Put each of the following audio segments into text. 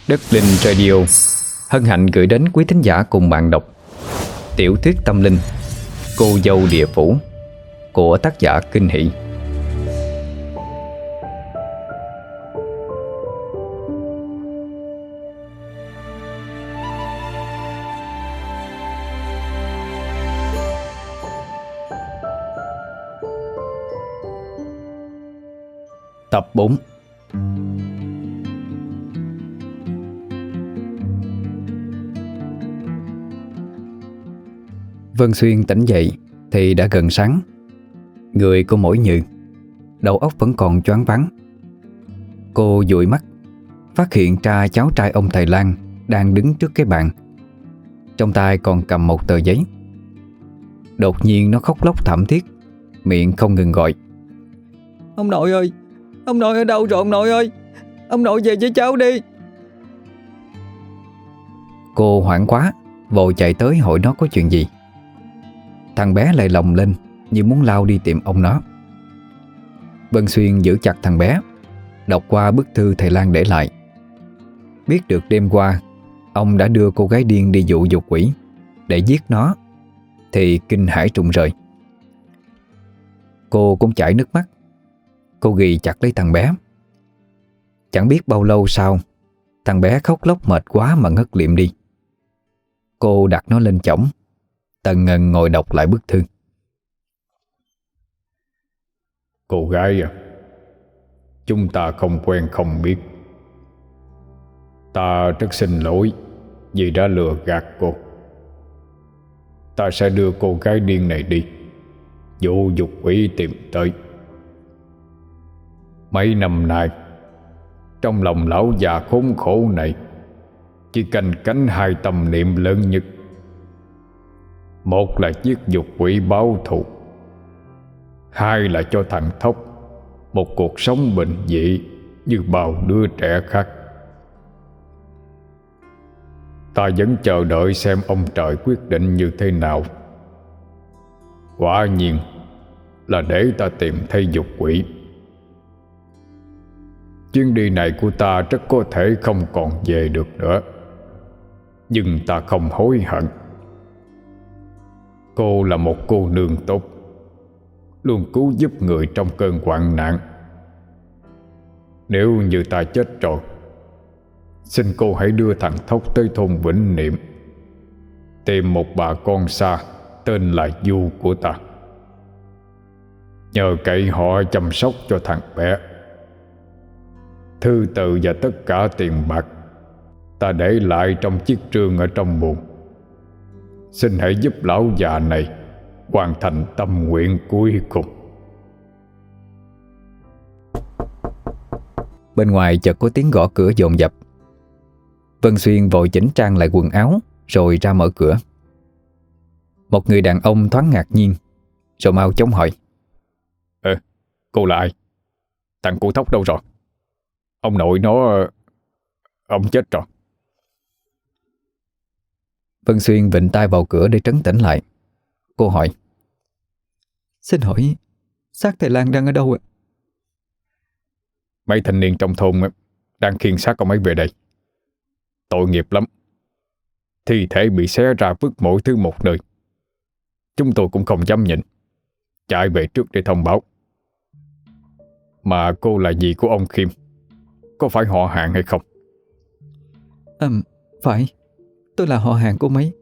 Đất Linh Radio hân hạnh gửi đến quý thính giả cùng bạn đọc tiểu thuyết tâm linh Cô dâu địa phủ của tác giả Kinh Hỷ. Tập 4. Vân Xuyên tỉnh dậy thì đã gần sáng. Người cô mỏi nhừ, đầu óc vẫn còn choáng váng. Cô dụi mắt, phát hiện ra cháu trai ông thầy Lang đang đứng trước cái bàn, trong tay còn cầm một tờ giấy. Đột nhiên nó khóc lóc thảm thiết, miệng không ngừng gọi: "Ông nội ơi, ông nội ở đâu rồi ông nội ơi? Ông nội về với cháu đi." Cô hoảng quá, vội chạy tới hỏi nó có chuyện gì. Thằng bé lại lồng lên như muốn lao đi tìm ông nó. Vân Xuyên giữ chặt thằng bé, đọc qua bức thư thầy Lang để lại. Biết được đêm qua ông đã đưa cô gái điên đi dụ dục quỷ để giết nó thì kinh hãi rụng rời. Cô cũng chảy nước mắt. Cô ghì chặt lấy thằng bé. Chẳng biết bao lâu sau, thằng bé khóc lóc mệt quá mà ngất liệm đi. Cô đặt nó lên chõng, tần ngần ngồi đọc lại bức thư. Cô gái à, chúng ta không quen không biết. Ta rất xin lỗi vì đã lừa gạt cô. Ta sẽ đưa cô gái điên này đi, dụ dục quỷ tìm tới. Mấy năm nay, trong lòng lão già khốn khổ này chỉ canh cánh hai tâm niệm lớn nhất. Một là giết dục quỷ báo thù, hai là cho thằng Thóc một cuộc sống bình dị như bao đứa trẻ khác. Ta vẫn chờ đợi xem ông trời quyết định như thế nào. Quả nhiên là để ta tìm thấy dục quỷ. Chuyến đi này của ta rất có thể không còn về được nữa, nhưng ta không hối hận. Cô là một cô nương tốt, luôn cứu giúp người trong cơn hoạn nạn. Nếu như ta chết rồi, xin cô hãy đưa thằng Thóc tới thôn Vĩnh Niệm, tìm một bà con xa tên là Du của ta. Nhờ cậy họ chăm sóc cho thằng bé. Thư từ và tất cả tiền bạc ta để lại trong chiếc trương ở trong buồng. Xin hãy giúp lão già này hoàn thành tâm nguyện cuối cùng. Bên ngoài chợt có tiếng gõ cửa dồn dập. Vân Xuyên vội chỉnh trang lại quần áo rồi ra mở cửa. Một người đàn ông thoáng ngạc nhiên, rồi mau chóng hỏi: Cô là ai? Thằng cu Thóc đâu rồi? Ông nội nó... ông chết rồi. Vân Xuyên vịnh tay vào cửa để trấn tĩnh lại. Cô hỏi: "Xin hỏi xác thầy Lang đang ở đâu ạ?" Mấy thanh niên trong thôn đang khiêng xác ông ấy về đây. Tội nghiệp lắm. Thi thể bị xé ra vứt mỗi thứ một nơi. Chúng tôi cũng không dám nhịn, chạy về trước để thông báo. Mà cô là dì của ông Khiêm, có phải họ hàng hay không? Phải, tôi là họ hàng của mấy.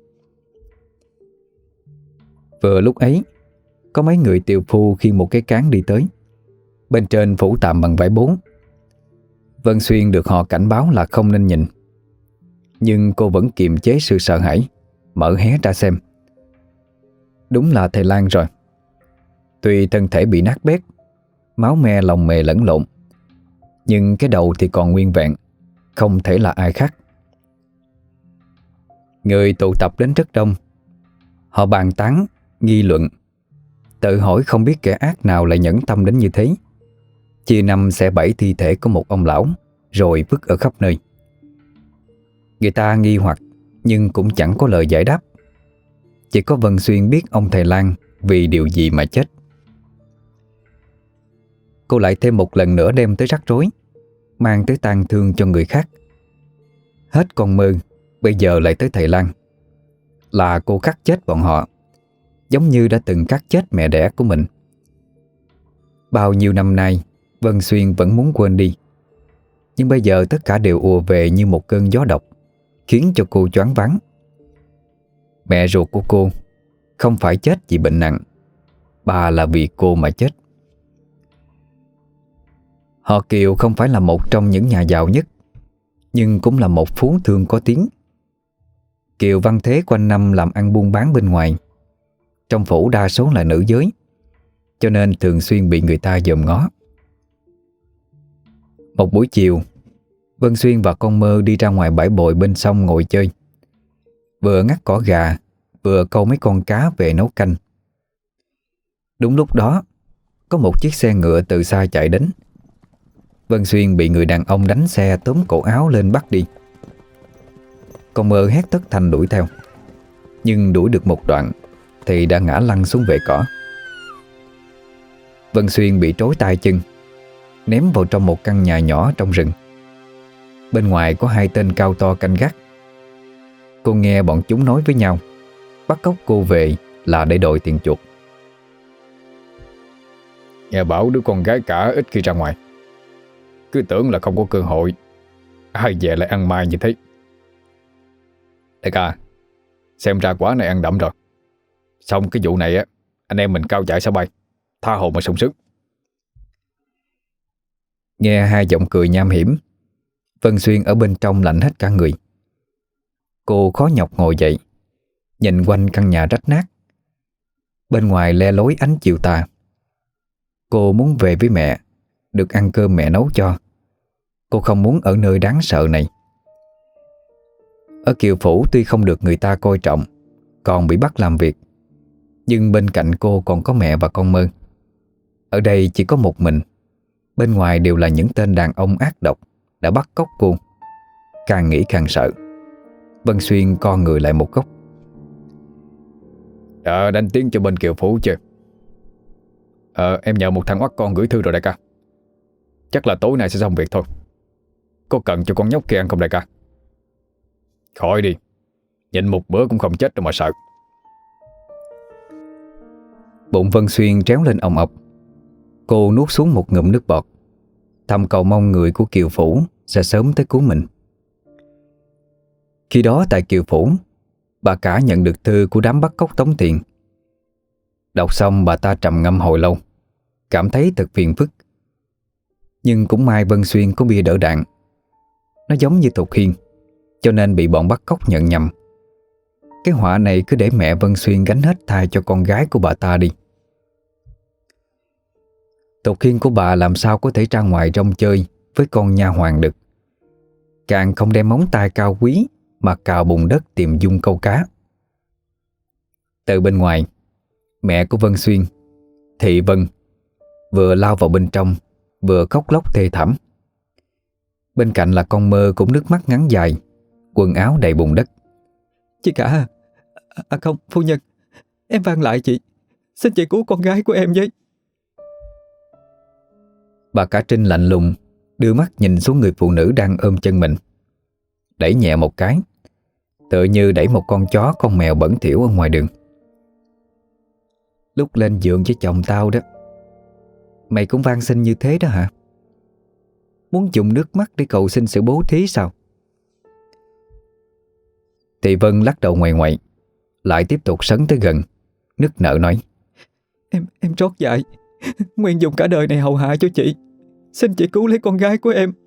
Vừa lúc ấy, có mấy người tiều phu khiêng một cái cán đi tới, bên trên phủ tạm bằng vải bố. Vân Xuyên được họ cảnh báo là không nên nhìn, nhưng cô vẫn kiềm chế sự sợ hãi, mở hé ra xem. Đúng là thầy Lang rồi. Tuy thân thể bị nát bét, máu me lòng mề lẫn lộn, nhưng cái đầu thì còn nguyên vẹn, không thể là ai khác. Người tụ tập đến rất đông. Họ bàn tán, nghi luận, tự hỏi không biết kẻ ác nào lại nhẫn tâm đến như thế, chia năm xẻ bảy thi thể của một ông lão rồi vứt ở khắp nơi. Người ta nghi hoặc nhưng cũng chẳng có lời giải đáp. Chỉ có Vân Xuyên biết ông thầy Lang vì điều gì mà chết. Cô lại thêm một lần nữa đem tới rắc rối, mang tới tang thương cho người khác. Hết con Mơ, bây giờ lại tới thầy Lan. Là cô cắt chết bọn họ, giống như đã từng cắt chết mẹ đẻ của mình. Bao nhiêu năm nay Vân Xuyên vẫn muốn quên đi, nhưng bây giờ tất cả đều ùa về như một cơn gió độc, khiến cho cô choáng váng. Mẹ ruột của cô không phải chết vì bệnh nặng, bà là vì cô mà chết. Họ Kiều không phải là một trong những nhà giàu nhất, nhưng cũng là một phú thương có tiếng. Kiều Văn Thế quanh năm làm ăn buôn bán bên ngoài. Trong phủ đa số là nữ giới, cho nên thường xuyên bị người ta dòm ngó. Một buổi chiều, Vân Xuyên và con Mơ đi ra ngoài bãi bồi bên sông ngồi chơi. Vừa ngắt cỏ gà, vừa câu mấy con cá về nấu canh. Đúng lúc đó, có một chiếc xe ngựa từ xa chạy đến. Vân Xuyên bị người đàn ông đánh xe túm cổ áo lên bắt đi. Con Mơ hét thất thanh đuổi theo, nhưng đuổi được một đoạn thì đã ngã lăn xuống vệ cỏ. Vân Xuyên bị trói tay chân, ném vào trong một căn nhà nhỏ trong rừng. Bên ngoài có 2 tên cao to canh gác. Cô nghe bọn chúng nói với nhau, bắt cóc cô về là để đòi tiền chuộc. Nghe bảo đứa con gái cả ít khi ra ngoài, cứ tưởng là không có cơ hội, ai về lại ăn mai như thế. Đại ca, xem ra quả này ăn đậm rồi. Xong cái vụ này á, anh em mình cao chạy sao bay, tha hồ mà sung sức. Nghe 2 giọng cười nham hiểm, Vân Xuyên ở bên trong lạnh hết cả người. Cô khó nhọc ngồi dậy, nhìn quanh căn nhà rách nát. Bên ngoài le lối ánh chiều tà. Cô muốn về với mẹ, được ăn cơm mẹ nấu cho. Cô không muốn ở nơi đáng sợ này. Ở Kiều Phủ tuy không được người ta coi trọng, còn bị bắt làm việc, nhưng bên cạnh cô còn có mẹ và con Mơ. Ở đây chỉ có một mình, bên ngoài đều là những tên đàn ông ác độc đã bắt cóc cô. Càng nghĩ càng sợ. Vân Xuyên co người lại một góc. Đã đánh tiếng cho bên Kiều Phủ chưa? Em nhờ một thằng oắt con gửi thư rồi đại ca. Chắc là tối nay sẽ xong việc thôi. Có cần cho con nhóc kia ăn không đại ca? Khỏi đi, nhịn một bữa cũng không chết đâu mà sợ. Bụng Vân Xuyên tréo lên ồng ọc. Cô nuốt xuống một ngụm nước bọt, thầm cầu mong người của Kiều Phủ sẽ sớm tới cứu mình. Khi đó tại Kiều Phủ, bà cả nhận được thư của đám bắt cóc tống tiền. Đọc xong bà ta trầm ngâm hồi lâu, cảm thấy thật phiền phức. Nhưng cũng may Vân Xuyên có bia đỡ đạn. Nó giống như Thục Hiên, cho nên bị bọn bắt cóc nhận nhầm. Cái họa này cứ để mẹ Vân Xuyên gánh hết thai cho con gái của bà ta đi. Thục Hiên của bà làm sao có thể ra ngoài rong chơi với con nha hoàn được. Càng không đem móng tay cao quý mà cào bùn đất tìm dung câu cá. Từ bên ngoài, mẹ của Vân Xuyên, Thị Vân, vừa lao vào bên trong, vừa khóc lóc thê thảm. Bên cạnh là con Mơ cũng nước mắt ngắn dài, quần áo đầy bùn đất. Chị cả không, phu nhân, em van lại chị, xin chị cứu con gái của em với. Bà cả Trinh lạnh lùng đưa mắt nhìn xuống người phụ nữ đang ôm chân mình, đẩy nhẹ một cái, tựa như đẩy một con chó con mèo bẩn thỉu ở ngoài đường. Lúc lên giường với chồng tao đó, mày cũng van xin như thế đó hả? Muốn dùng nước mắt để cầu xin sự bố thí sao? Thị Vân lắc đầu ngoại ngoại, lại tiếp tục sấn tới gần, nức nở nói: Em trót dại, nguyện dùng cả đời này hầu hạ cho chị. Xin chị cứu lấy con gái của em.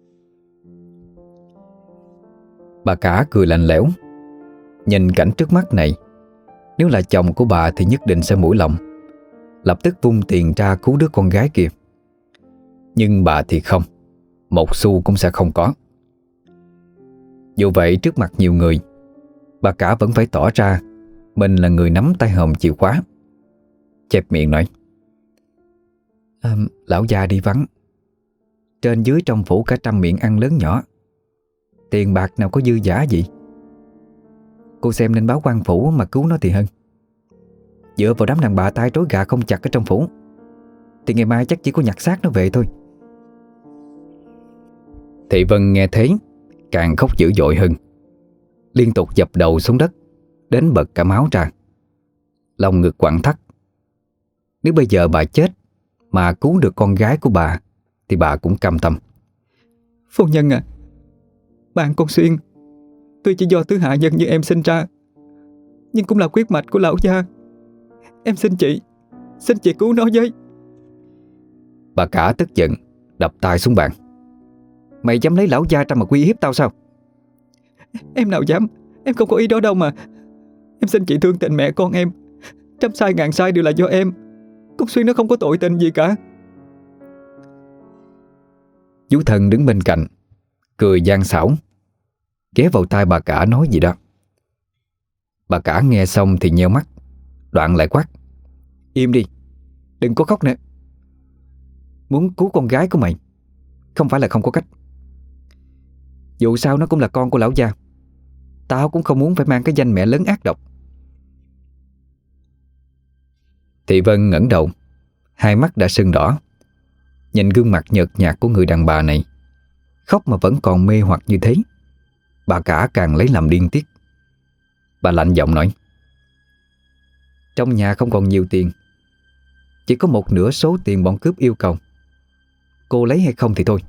Bà cả cười lạnh lẽo. Nhìn cảnh trước mắt này, nếu là chồng của bà thì nhất định sẽ mũi lòng, lập tức vung tiền ra cứu đứa con gái kia. Nhưng bà thì không, một xu cũng sẽ không có. Dù vậy trước mặt nhiều người, bà cả vẫn phải tỏ ra mình là người nắm tay hòm chìa khóa. Chẹp miệng nói: Lão già đi vắng, trên dưới trong phủ cả trăm miệng ăn lớn nhỏ, tiền bạc nào có dư dả gì. Cô xem nên báo quan phủ mà cứu nó thì hơn. Dựa vào đám đàn bà tay trối gà không chặt ở trong phủ thì ngày mai chắc chỉ có nhặt xác nó về thôi. Thị Vân nghe thấy càng khóc dữ dội hơn, liên tục dập đầu xuống đất đến bật cả máu ra. Lòng ngực quặn thắt. Nếu bây giờ bà chết mà cứu được con gái của bà thì bà cũng cam tâm. Phu nhân à, bạn con Xuyên tuy chỉ do tứ hạ nhân như em sinh ra, nhưng cũng là huyết mạch của lão gia. Em xin chị cứu nó với. Bà cả tức giận đập tay xuống bàn. Mày dám lấy lão gia ra mà uy hiếp tao sao? Em nào dám, em không có ý đó đâu mà. Em xin chị thương tình mẹ con em. Trăm sai ngàn sai đều là do em. Con Xuyên nó không có tội tình gì cả. Chú Thân đứng bên cạnh cười gian xảo, ghé vào tai bà cả nói gì đó. Bà cả nghe xong thì nheo mắt, đoạn lại quát: Im đi, đừng có khóc nữa. Muốn cứu con gái của mày không phải là không có cách. Dù sao nó cũng là con của lão gia. Tao cũng không muốn phải mang cái danh mẹ lớn ác độc. Thị Vân ngẩng đầu, hai mắt đã sưng đỏ, nhìn gương mặt nhợt nhạt của người đàn bà này, khóc mà vẫn còn mê hoặc như thế. Bà cả càng lấy làm điên tiết. Bà lạnh giọng nói: Trong nhà không còn nhiều tiền, chỉ có một nửa số tiền bọn cướp yêu cầu. Cô lấy hay không thì thôi.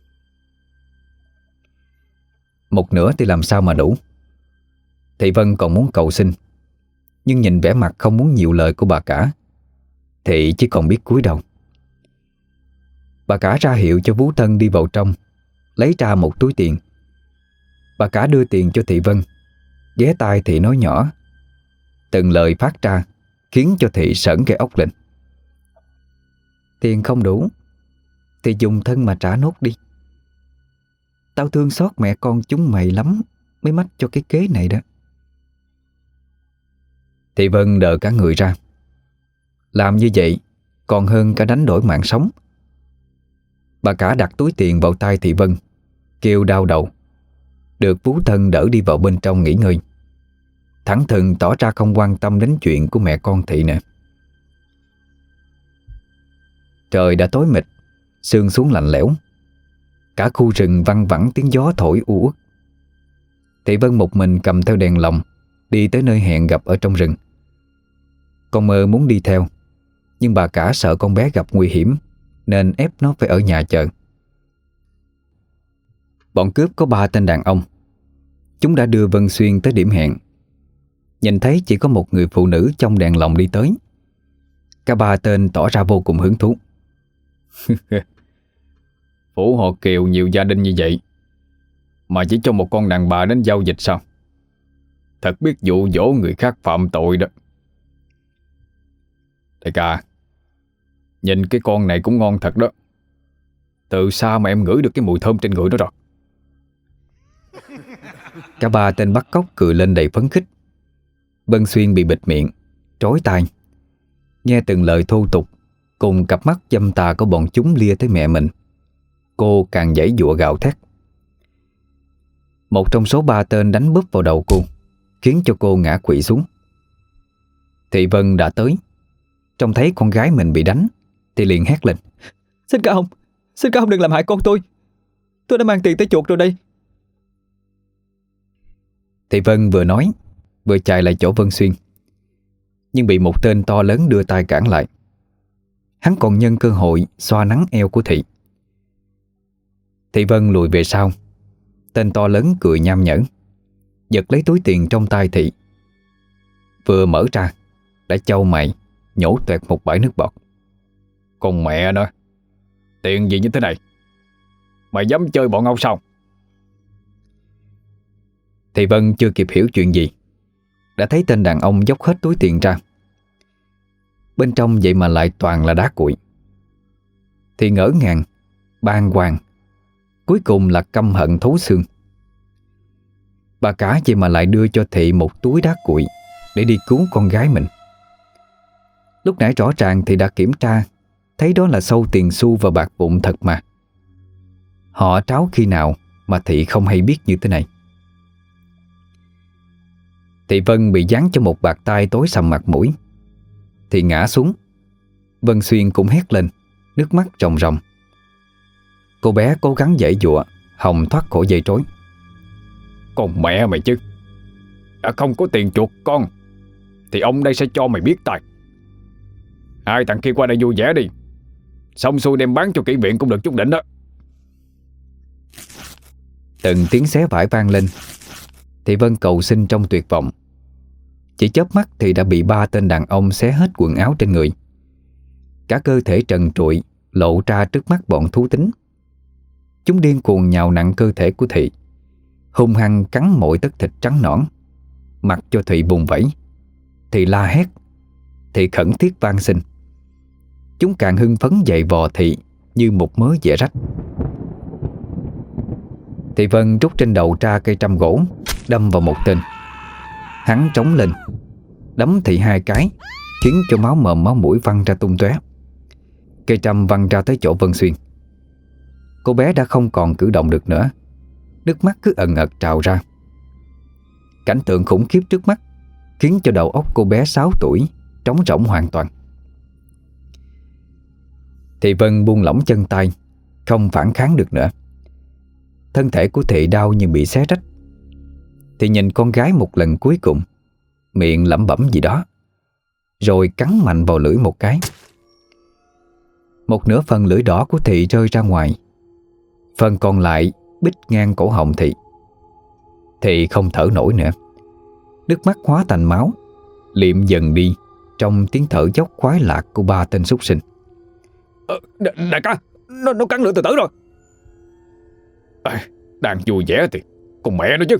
Một nửa thì làm sao mà đủ. Thị Vân còn muốn cầu xin, nhưng nhìn vẻ mặt không muốn nhiều lời của bà cả thì chỉ còn biết cúi đầu. Bà cả ra hiệu cho Vú Thân đi vào trong, lấy ra một túi tiền. Bà cả đưa tiền cho Thị Vân, ghé tai Thị nói nhỏ. Từng lời phát ra khiến cho Thị sởn gai ốc lên. Tiền không đủ thì dùng thân mà trả nốt đi. Tao thương xót mẹ con chúng mày lắm mới mách cho cái kế này đó. Thị Vân đờ cả người ra. Làm như vậy còn hơn cả đánh đổi mạng sống. Bà cả đặt túi tiền vào tay Thị Vân, kêu đau đầu, được Vú Thân đỡ đi vào bên trong nghỉ ngơi. Thẳng thừng tỏ ra không quan tâm đến chuyện của mẹ con Thị nữa. Trời đã tối mịt, sương xuống lạnh lẽo. Cả khu rừng văng vẳng tiếng gió thổi u uất. Thị Vân một mình cầm theo đèn lồng đi tới nơi hẹn gặp ở trong rừng. Con Mơ muốn đi theo, nhưng bà cả sợ con bé gặp nguy hiểm nên ép nó phải ở nhà chờ. Bọn cướp có 3 tên đàn ông. Chúng đã đưa Vân Xuyên tới điểm hẹn. Nhìn thấy chỉ có một người phụ nữ trong đèn lồng đi tới, cả 3 tên tỏ ra vô cùng hứng thú. Phủ họ Kiều nhiều gia đình như vậy mà chỉ cho một con đàn bà đến giao dịch sao? Thật biết dụ dỗ người khác phạm tội đó. Đại ca, nhìn cái con này cũng ngon thật đó. Từ xa mà em ngửi được cái mùi thơm trên người nó rồi. Cả 3 tên bắt cóc cười lên đầy phấn khích. Vân Xuyên bị bịt miệng, trói tai, nghe từng lời thô tục cùng cặp mắt dâm tà của bọn chúng lia tới mẹ mình. Cô càng giãy giụa gào thét. Một trong số 3 tên đánh búp vào đầu cô, khiến cho cô ngã quỵ xuống. Thị Vân đã tới, trông thấy con gái mình bị đánh thì liền hét lên: Xin các ông đừng làm hại con tôi. Tôi đã mang tiền tới chuộc rồi đây. Thị Vân vừa nói vừa chạy lại chỗ Vân Xuyên, nhưng bị một tên to lớn đưa tay cản lại. Hắn còn nhân cơ hội xoa nắn eo của Thị. Thị Vân lùi về sau. Tên to lớn cười nham nhở, giật lấy túi tiền trong tay Thị. Vừa mở ra đã chau mày nhổ toẹt một bãi nước bọt. Con mẹ nó, tiền gì như thế này? Mày dám chơi bọn ông sao? Thị Vân chưa kịp hiểu chuyện gì đã thấy tên đàn ông dốc hết túi tiền ra. Bên trong vậy mà lại toàn là đá cuội. Thì ngỡ ngàng, bàng hoàng, cuối cùng là căm hận thấu xương. Bà cả vậy mà lại đưa cho Thị một túi đá cuội để đi cứu con gái mình. Lúc nãy rõ ràng thì đã kiểm tra, thấy đó là sâu tiền xu và bạc vụn thật mà. Họ tráo khi nào mà Thị không hay biết như thế này. Thị Vân bị giáng cho một bạt tay tối sầm mặt mũi. Thì ngã xuống. Vân Xuyên cũng hét lên, nước mắt ròng ròng. Cô bé cố gắng giãy giụa hòng thoát khỏi dây trói. Con mẹ mày chứ, đã không có tiền chuộc con thì ông đây sẽ cho mày biết tay. Hai thằng kia qua đây vui vẻ đi, xong xuôi đem bán cho kỹ viện cũng được chút đỉnh đó. Từng tiếng xé vải vang lên. Thị Vân cầu xin trong tuyệt vọng. Chỉ chớp mắt thì đã bị 3 tên đàn ông xé hết quần áo trên người. Cả cơ thể trần trụi lộ ra trước mắt bọn thú tính. Chúng điên cuồng nhào nặn cơ thể của Thị, hung hăng cắn mọi tấc thịt trắng nõn, mặc cho Thị bùng vẫy. Thị la hét, Thị khẩn thiết van xin. Chúng càng hưng phấn giày vò Thị như một mớ dẻ rách. Thị Vân rút trên đầu ra cây trăm gỗ, đâm vào một tên. Hắn trống lên, đấm Thị 2 cái, khiến cho máu mồm máu mũi văng ra tung tóe. Cây trăm văng ra tới chỗ Vân Xuyên. Cô bé đã không còn cử động được nữa, nước mắt cứ ẩn ật trào ra. Cảnh tượng khủng khiếp trước mắt khiến cho đầu óc cô bé 6 tuổi trống rỗng hoàn toàn. Thị Vân buông lỏng chân tay, không phản kháng được nữa. Thân thể của Thị đau như bị xé rách. Thị nhìn con gái một lần cuối cùng, miệng lẩm bẩm gì đó, rồi cắn mạnh vào lưỡi một cái. Một nửa phần lưỡi đỏ của Thị rơi ra ngoài, phần còn lại bít ngang cổ họng Thị. Thị không thở nổi nữa, nước mắt hóa thành máu, liệm dần đi trong tiếng thở dốc khoái lạc của 3 tên súc sinh. Đại ca, nó cắn lưỡi tự tử rồi. Đang vui vẻ thì con mẹ nó chứ.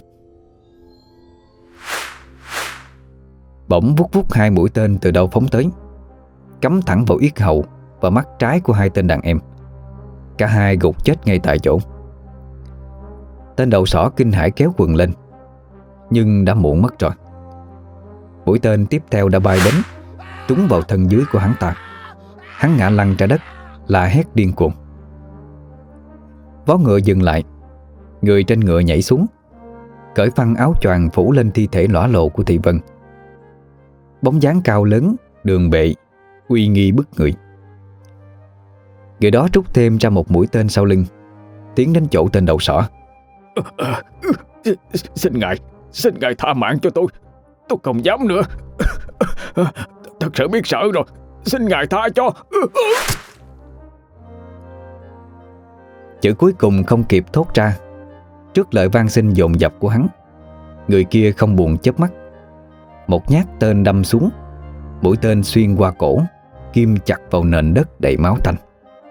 Bỗng vút vút 2 mũi tên từ đâu phóng tới, cắm thẳng vào yết hầu và mắt trái của 2 tên đàn em. Cả hai gục chết ngay tại chỗ. Tên đầu sỏ kinh hãi kéo quần lên, nhưng đã muộn mất rồi. Mũi tên tiếp theo đã bay đến, trúng vào thân dưới của hắn ta. Hắn ngã lăn ra đất, la hét điên cuồng. Vó ngựa dừng lại, người trên ngựa nhảy xuống, cởi phăng áo choàng phủ lên thi thể lõa lồ của Thị Vân. Bóng dáng cao lớn, đường bệ, uy nghi bức người. Người đó rút thêm ra một mũi tên sau lưng, tiến đến chỗ tên đầu sỏ. Xin ngài tha mạng cho tôi không dám nữa. Thật sự biết sợ rồi, xin ngài tha cho. Chữ cuối cùng không kịp thốt ra, trước lời van xin dồn dập của hắn, người kia không buồn chớp mắt, một nhát tên đâm xuống. Mũi tên xuyên qua cổ, kim chặt vào nền đất đầy máu tanh.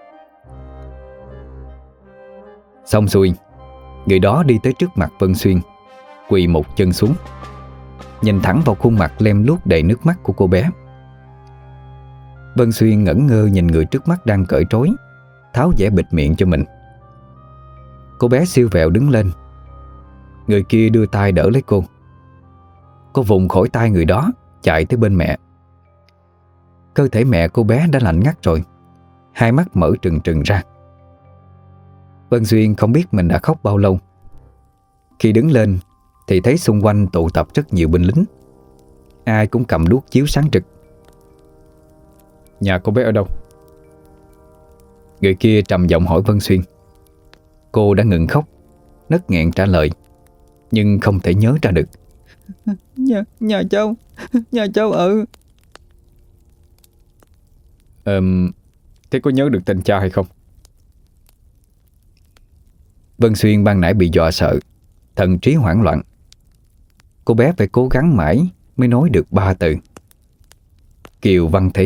Xong xuôi, người đó đi tới trước mặt Vân Xuyên, quỳ một chân xuống, nhìn thẳng vào khuôn mặt lem luốc đầy nước mắt của cô bé. Vân Xuyên ngẩn ngơ nhìn người trước mắt đang cởi trói, tháo dẻ bịt miệng cho mình. Cô bé siêu vẹo đứng lên. Người kia đưa tay đỡ lấy cô. Cô vùng khỏi tay người đó, chạy tới bên mẹ. Cơ thể mẹ cô bé đã lạnh ngắt rồi, hai mắt mở trừng trừng ra. Vân Xuyên không biết mình đã khóc bao lâu. Khi đứng lên thì thấy xung quanh tụ tập rất nhiều binh lính, ai cũng cầm đuốc chiếu sáng trực. Nhà cô bé ở đâu? Người kia trầm giọng hỏi Vân Xuyên. Cô đã ngừng khóc, nấc nghẹn trả lời, nhưng không thể nhớ ra được. Nhà cháu ở. Thế có nhớ được tên cha hay không? Vân Xuyên ban nãy bị dọa sợ, thần trí hoảng loạn. Cô bé phải cố gắng mãi mới nói được 3 từ: Kiều Văn Thế.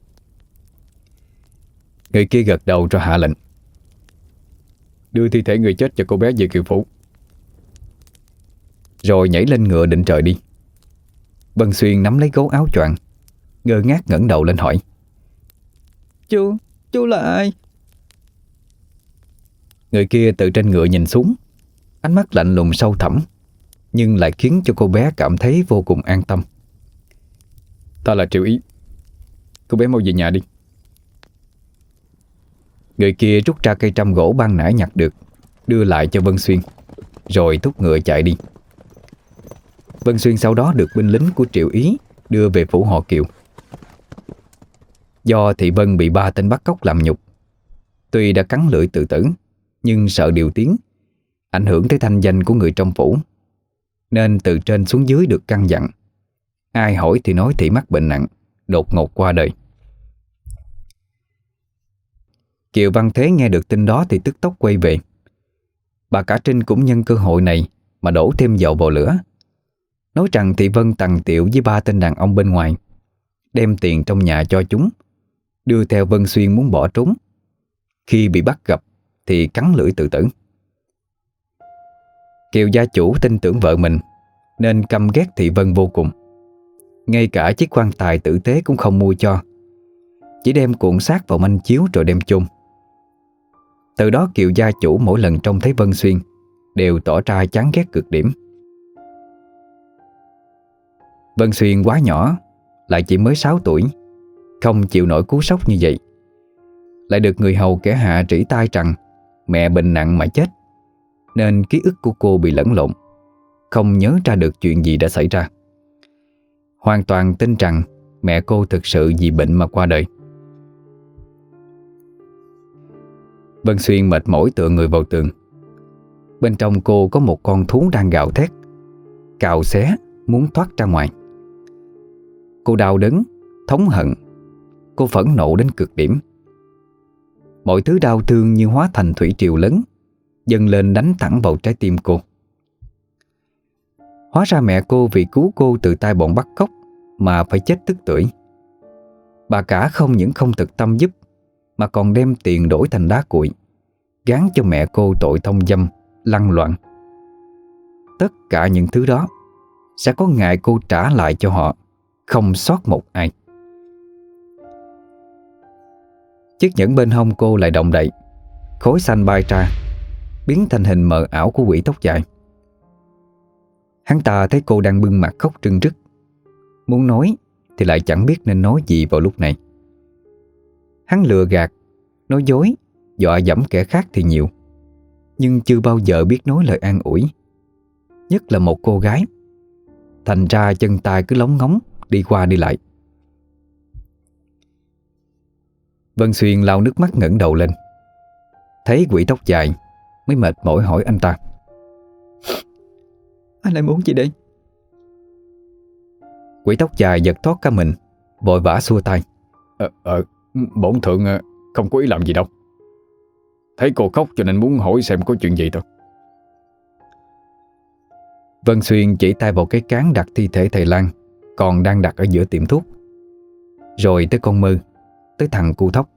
Người kia gật đầu rồi hạ lệnh: đưa thi thể người chết cho cô bé về Kiều Phủ. Rồi nhảy lên ngựa định trời đi. Vân Xuyên nắm lấy gấu áo choàng, ngơ ngác ngẩng đầu lên hỏi: Chú là ai? Người kia từ trên ngựa nhìn xuống, ánh mắt lạnh lùng sâu thẳm, nhưng lại khiến cho cô bé cảm thấy vô cùng an tâm. Ta là Triệu Ý. Cô bé mau về nhà đi. Người kia rút ra cây trăm gỗ ban nãy nhặt được, đưa lại cho Vân Xuyên, rồi thúc ngựa chạy đi. Vân Xuyên sau đó được binh lính của Triệu Ý đưa về phủ họ Kiều. Do Thị Vân bị 3 tên bắt cóc làm nhục, tuy đã cắn lưỡi tự tử, nhưng sợ điều tiếng ảnh hưởng tới thanh danh của người trong phủ, nên từ trên xuống dưới được căn dặn. Ai hỏi thì nói Thị mắc bệnh nặng, đột ngột qua đời. Kiều Văn Thế nghe được tin đó thì tức tốc quay về. Bà cả Trinh cũng nhân cơ hội này mà đổ thêm dầu vào lửa, nói rằng Thị Vân tằng tiệu với 3 tên đàn ông bên ngoài, đem tiền trong nhà cho chúng, đưa theo Vân Xuyên muốn bỏ trốn. Khi bị bắt gặp thì cắn lưỡi tự tử. Kiều gia chủ tin tưởng vợ mình nên căm ghét Thị Vân vô cùng. Ngay cả chiếc quan tài tử tế cũng không mua cho, chỉ đem cuộn xác vào manh chiếu rồi đem chôn. Từ đó Kiều gia chủ mỗi lần trông thấy Vân Xuyên đều tỏ ra chán ghét cực điểm. Vân Xuyên quá nhỏ, lại chỉ mới 6 tuổi, không chịu nổi cú sốc như vậy. Lại được người hầu kẻ hạ trĩ tai rằng mẹ bệnh nặng mà chết, nên ký ức của cô bị lẫn lộn, không nhớ ra được chuyện gì đã xảy ra. Hoàn toàn tin rằng mẹ cô thực sự vì bệnh mà qua đời. Vân Xuyên mệt mỏi tựa người vào tường. Bên trong cô có một con thú đang gào thét, cào xé muốn thoát ra ngoài. Cô đau đớn, thống hận. Cô phẫn nộ đến cực điểm. Mọi thứ đau thương như hóa thành thủy triều lớn, dâng lên đánh thẳng vào trái tim cô. Hóa ra mẹ cô vì cứu cô từ tay bọn bắt cóc mà phải chết tức tưởi. Bà cả không những không thực tâm giúp, mà còn đem tiền đổi thành đá cuội, gán cho mẹ cô tội thông dâm, lăng loạn. Tất cả những thứ đó sẽ có ngày cô trả lại cho họ, không sót một ai. Chiếc nhẫn bên hông cô lại động đậy, khối xanh bay ra, biến thành hình mờ ảo của quỷ tóc dài. Hắn ta thấy cô đang bưng mặt khóc rưng rức, muốn nói thì lại chẳng biết nên nói gì vào lúc này. Hắn lừa gạt, nói dối, dọa dẫm kẻ khác thì nhiều, nhưng chưa bao giờ biết nói lời an ủi, nhất là một cô gái. Thành ra chân tay cứ lóng ngóng đi qua đi lại. Vân Xuyên lau nước mắt ngẩng đầu lên, thấy quỷ tóc dài mới mệt mỏi hỏi anh ta: Anh lại muốn gì đây? Quỷ tóc dài giật thoát cả mình, vội vã xua tay: Bổn thượng không có ý làm gì đâu. Thấy cô khóc cho nên muốn hỏi xem có chuyện gì thôi. Vân Xuyên chỉ tay vào cái cán đặt thi thể thầy Lan còn đang đặt ở giữa tiệm thuốc, rồi tới con Mơ, tới thằng cu Thóc.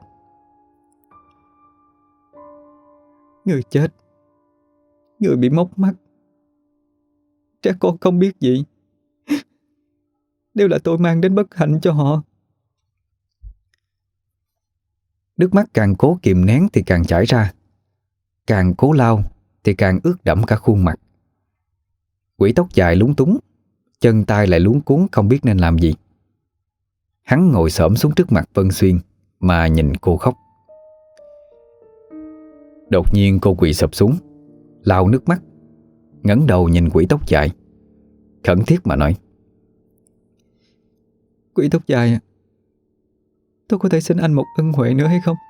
Người chết, người bị móc mắt, trẻ con không biết gì, đều là tôi mang đến bất hạnh cho họ. Nước mắt càng cố kìm nén thì càng chảy ra, càng cố lau thì càng ướt đẫm cả khuôn mặt. Quỷ tóc dài lúng túng, chân tay lại luống cuống không biết nên làm gì. Hắn ngồi xổm xuống trước mặt Vân Xuyên mà nhìn cô khóc. Đột nhiên cô quỳ sụp xuống, lau nước mắt, ngẩng đầu nhìn quỷ tóc dài, khẩn thiết mà nói: Quỷ tóc dài à, tôi có thể xin anh một ân huệ nữa hay không?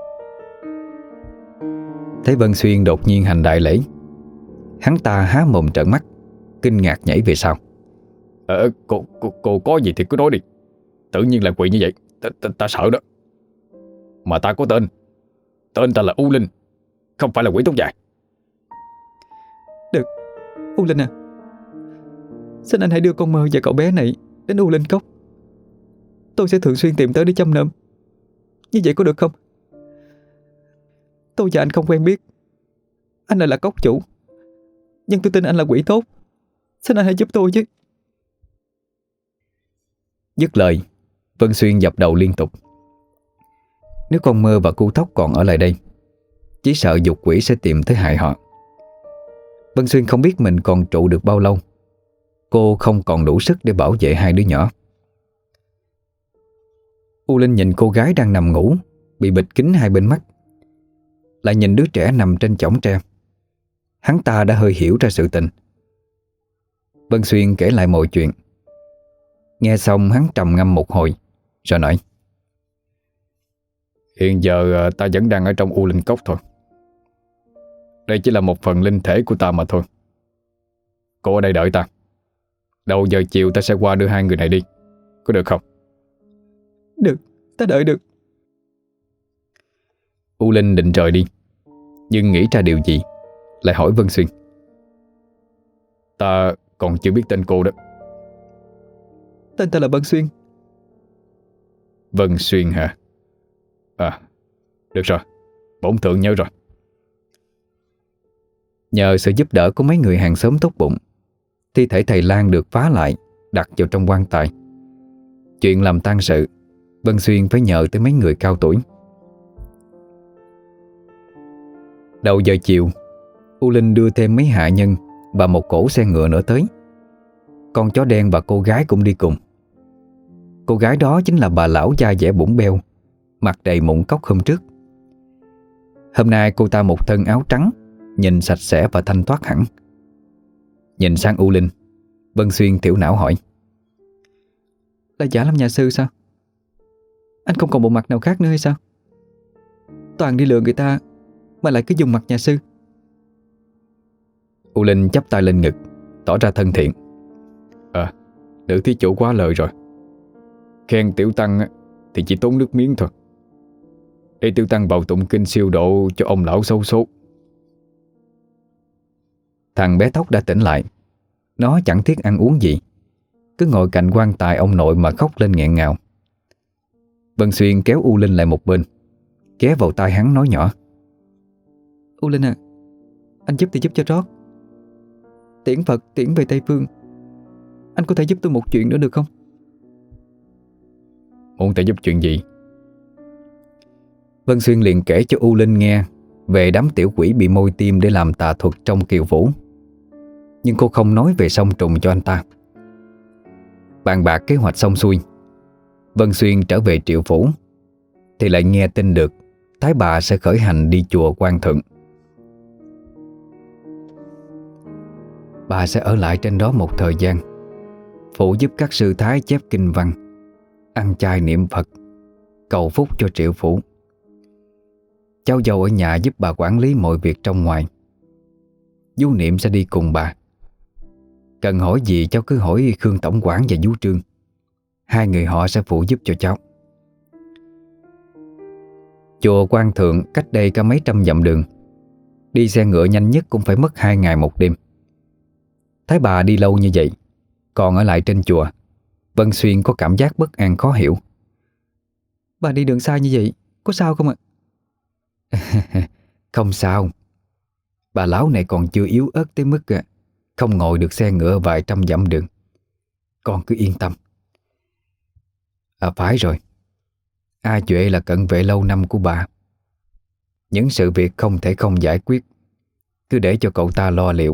Thấy Vân Xuyên đột nhiên hành đại lễ, hắn ta há mồm trợn mắt, kinh ngạc nhảy về sau. Cô có gì thì cứ nói đi. Tự nhiên là quỷ như vậy, ta sợ đó. Mà ta có tên. Tên ta là U Linh, không phải là quỷ tóc dài. Được, U Linh à, xin anh hãy đưa con Mơ và cậu bé này đến U Linh Cốc. Tôi sẽ thường xuyên tìm tới để chăm nom. Như vậy có được không? Tôi và anh không quen biết, anh lại là cốc chủ, nhưng tôi tin anh là quỷ tốt. Xin anh hãy giúp tôi chứ. Dứt lời, Vân Xuyên dập đầu liên tục. Nếu con Mơ và cu Thóc còn ở lại đây, chỉ sợ dục quỷ sẽ tìm tới hại họ. Vân Xuyên không biết mình còn trụ được bao lâu. Cô không còn đủ sức để bảo vệ hai đứa nhỏ. U Linh nhìn cô gái đang nằm ngủ, bị bịt kín hai bên mắt, lại nhìn đứa trẻ nằm trên chõng tre. Hắn ta đã hơi hiểu ra sự tình. Vân Xuyên kể lại mọi chuyện. Nghe xong hắn trầm ngâm một hồi, rồi nói: Hiện giờ ta vẫn đang ở trong U Linh Cốc thôi. Đây chỉ là một phần linh thể của ta mà thôi. Cô ở đây đợi ta. Đầu giờ chiều ta sẽ qua đưa hai người này đi. Có được không? Được, ta đợi được. U Linh định rời đi, nhưng nghĩ ra điều gì lại hỏi Vân Xuyên. Ta còn chưa biết tên cô đó. Tên ta là Vân Xuyên. Vân Xuyên hả? À, được rồi, bổn thượng nhớ rồi. Nhờ sự giúp đỡ của mấy người hàng xóm tốt bụng, thi thể thầy Lan được phá lại, đặt vào trong quan tài. Chuyện làm tang sự, Vân Xuyên phải nhờ tới mấy người cao tuổi. Đầu giờ chiều, U Linh đưa thêm mấy hạ nhân và một cỗ xe ngựa nữa tới. Con chó đen và cô gái cũng đi cùng. Cô gái đó chính là bà lão da dẻ bụng beo, mặt đầy mụn cóc hôm trước. Hôm nay cô ta một thân áo trắng, nhìn sạch sẽ và thanh thoát hẳn. Nhìn sang U Linh, Vân Xuyên thiểu não hỏi: Là giả làm nhà sư sao? Anh không còn bộ mặt nào khác nữa hay sao? Toàn đi lừa người ta mà lại cứ dùng mặt nhà sư. U Linh chắp tay lên ngực, tỏ ra thân thiện. Nữ thí chủ quá lời rồi. Khen tiểu tăng thì chỉ tốn nước miếng thôi. Để tiểu tăng vào tụng kinh siêu độ cho ông lão xấu số. Thằng bé Tóc đã tỉnh lại. Nó chẳng thiết ăn uống gì, cứ ngồi cạnh quan tài ông nội mà khóc lên nghẹn ngào. Vân Xuyên kéo U Linh lại một bên, ghé vào tai hắn nói nhỏ: U Linh à, anh giúp thì giúp cho rót. Tiễn Phật tiễn về Tây Phương. Anh có thể giúp tôi một chuyện nữa được không? Muốn ta giúp chuyện gì? Vân Xuyên liền kể cho U Linh nghe về đám tiểu quỷ bị môi tim để làm tà thuật trong kiều vũ. Nhưng cô không nói về song trùng cho anh ta. Bàn bạc kế hoạch xong xuôi, Vân Xuyên trở về Triệu Phủ thì lại nghe tin được Thái bà sẽ khởi hành đi chùa Quan Thượng. Bà sẽ ở lại trên đó một thời gian, phụ giúp các sư thái chép kinh văn, ăn chay niệm Phật, cầu phúc cho Triệu Phủ. Cháu dâu ở nhà giúp bà quản lý mọi việc trong ngoài. Du Niệm sẽ đi cùng bà. Cần hỏi gì cháu cứ hỏi Khương Tổng quản và Du Trương. Hai người họ sẽ phụ giúp cho cháu. Chùa Quan Thượng cách đây cả mấy trăm dặm đường. Đi xe ngựa nhanh nhất cũng phải mất 2 ngày 1 đêm. Thái bà đi lâu như vậy, còn ở lại trên chùa, Vân Xuyên có cảm giác bất an khó hiểu. Bà đi đường xa như vậy, có sao không ạ? Không sao. Bà lão này còn chưa yếu ớt tới mức không ngồi được xe ngựa vài trăm dặm đường. Con cứ yên tâm. Phải rồi, A Duệ là cận vệ lâu năm của bà. Những sự việc không thể không giải quyết, cứ để cho cậu ta lo liệu.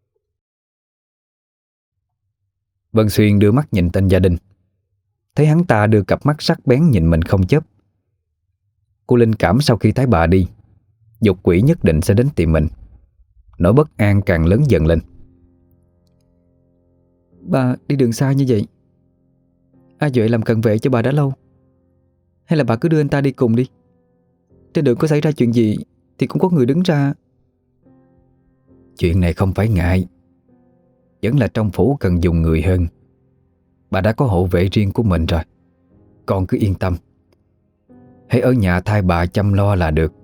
Vân Xuyên đưa mắt nhìn tên gia đình, thấy hắn ta đưa cặp mắt sắc bén nhìn mình không chớp. Cô linh cảm sau khi Thái bà đi, dục quỷ nhất định sẽ đến tìm mình. Nỗi bất an càng lớn dần lên. Bà đi đường xa như vậy, A Duệ làm cận vệ cho bà đã lâu. Hay là bà cứ đưa anh ta đi cùng đi. Trên đường có xảy ra chuyện gì thì cũng có người đứng ra. Chuyện này không phải ngại, vẫn là trong phủ cần dùng người hơn. Bà đã có hộ vệ riêng của mình rồi. Con cứ yên tâm, hãy ở nhà thay bà chăm lo là được.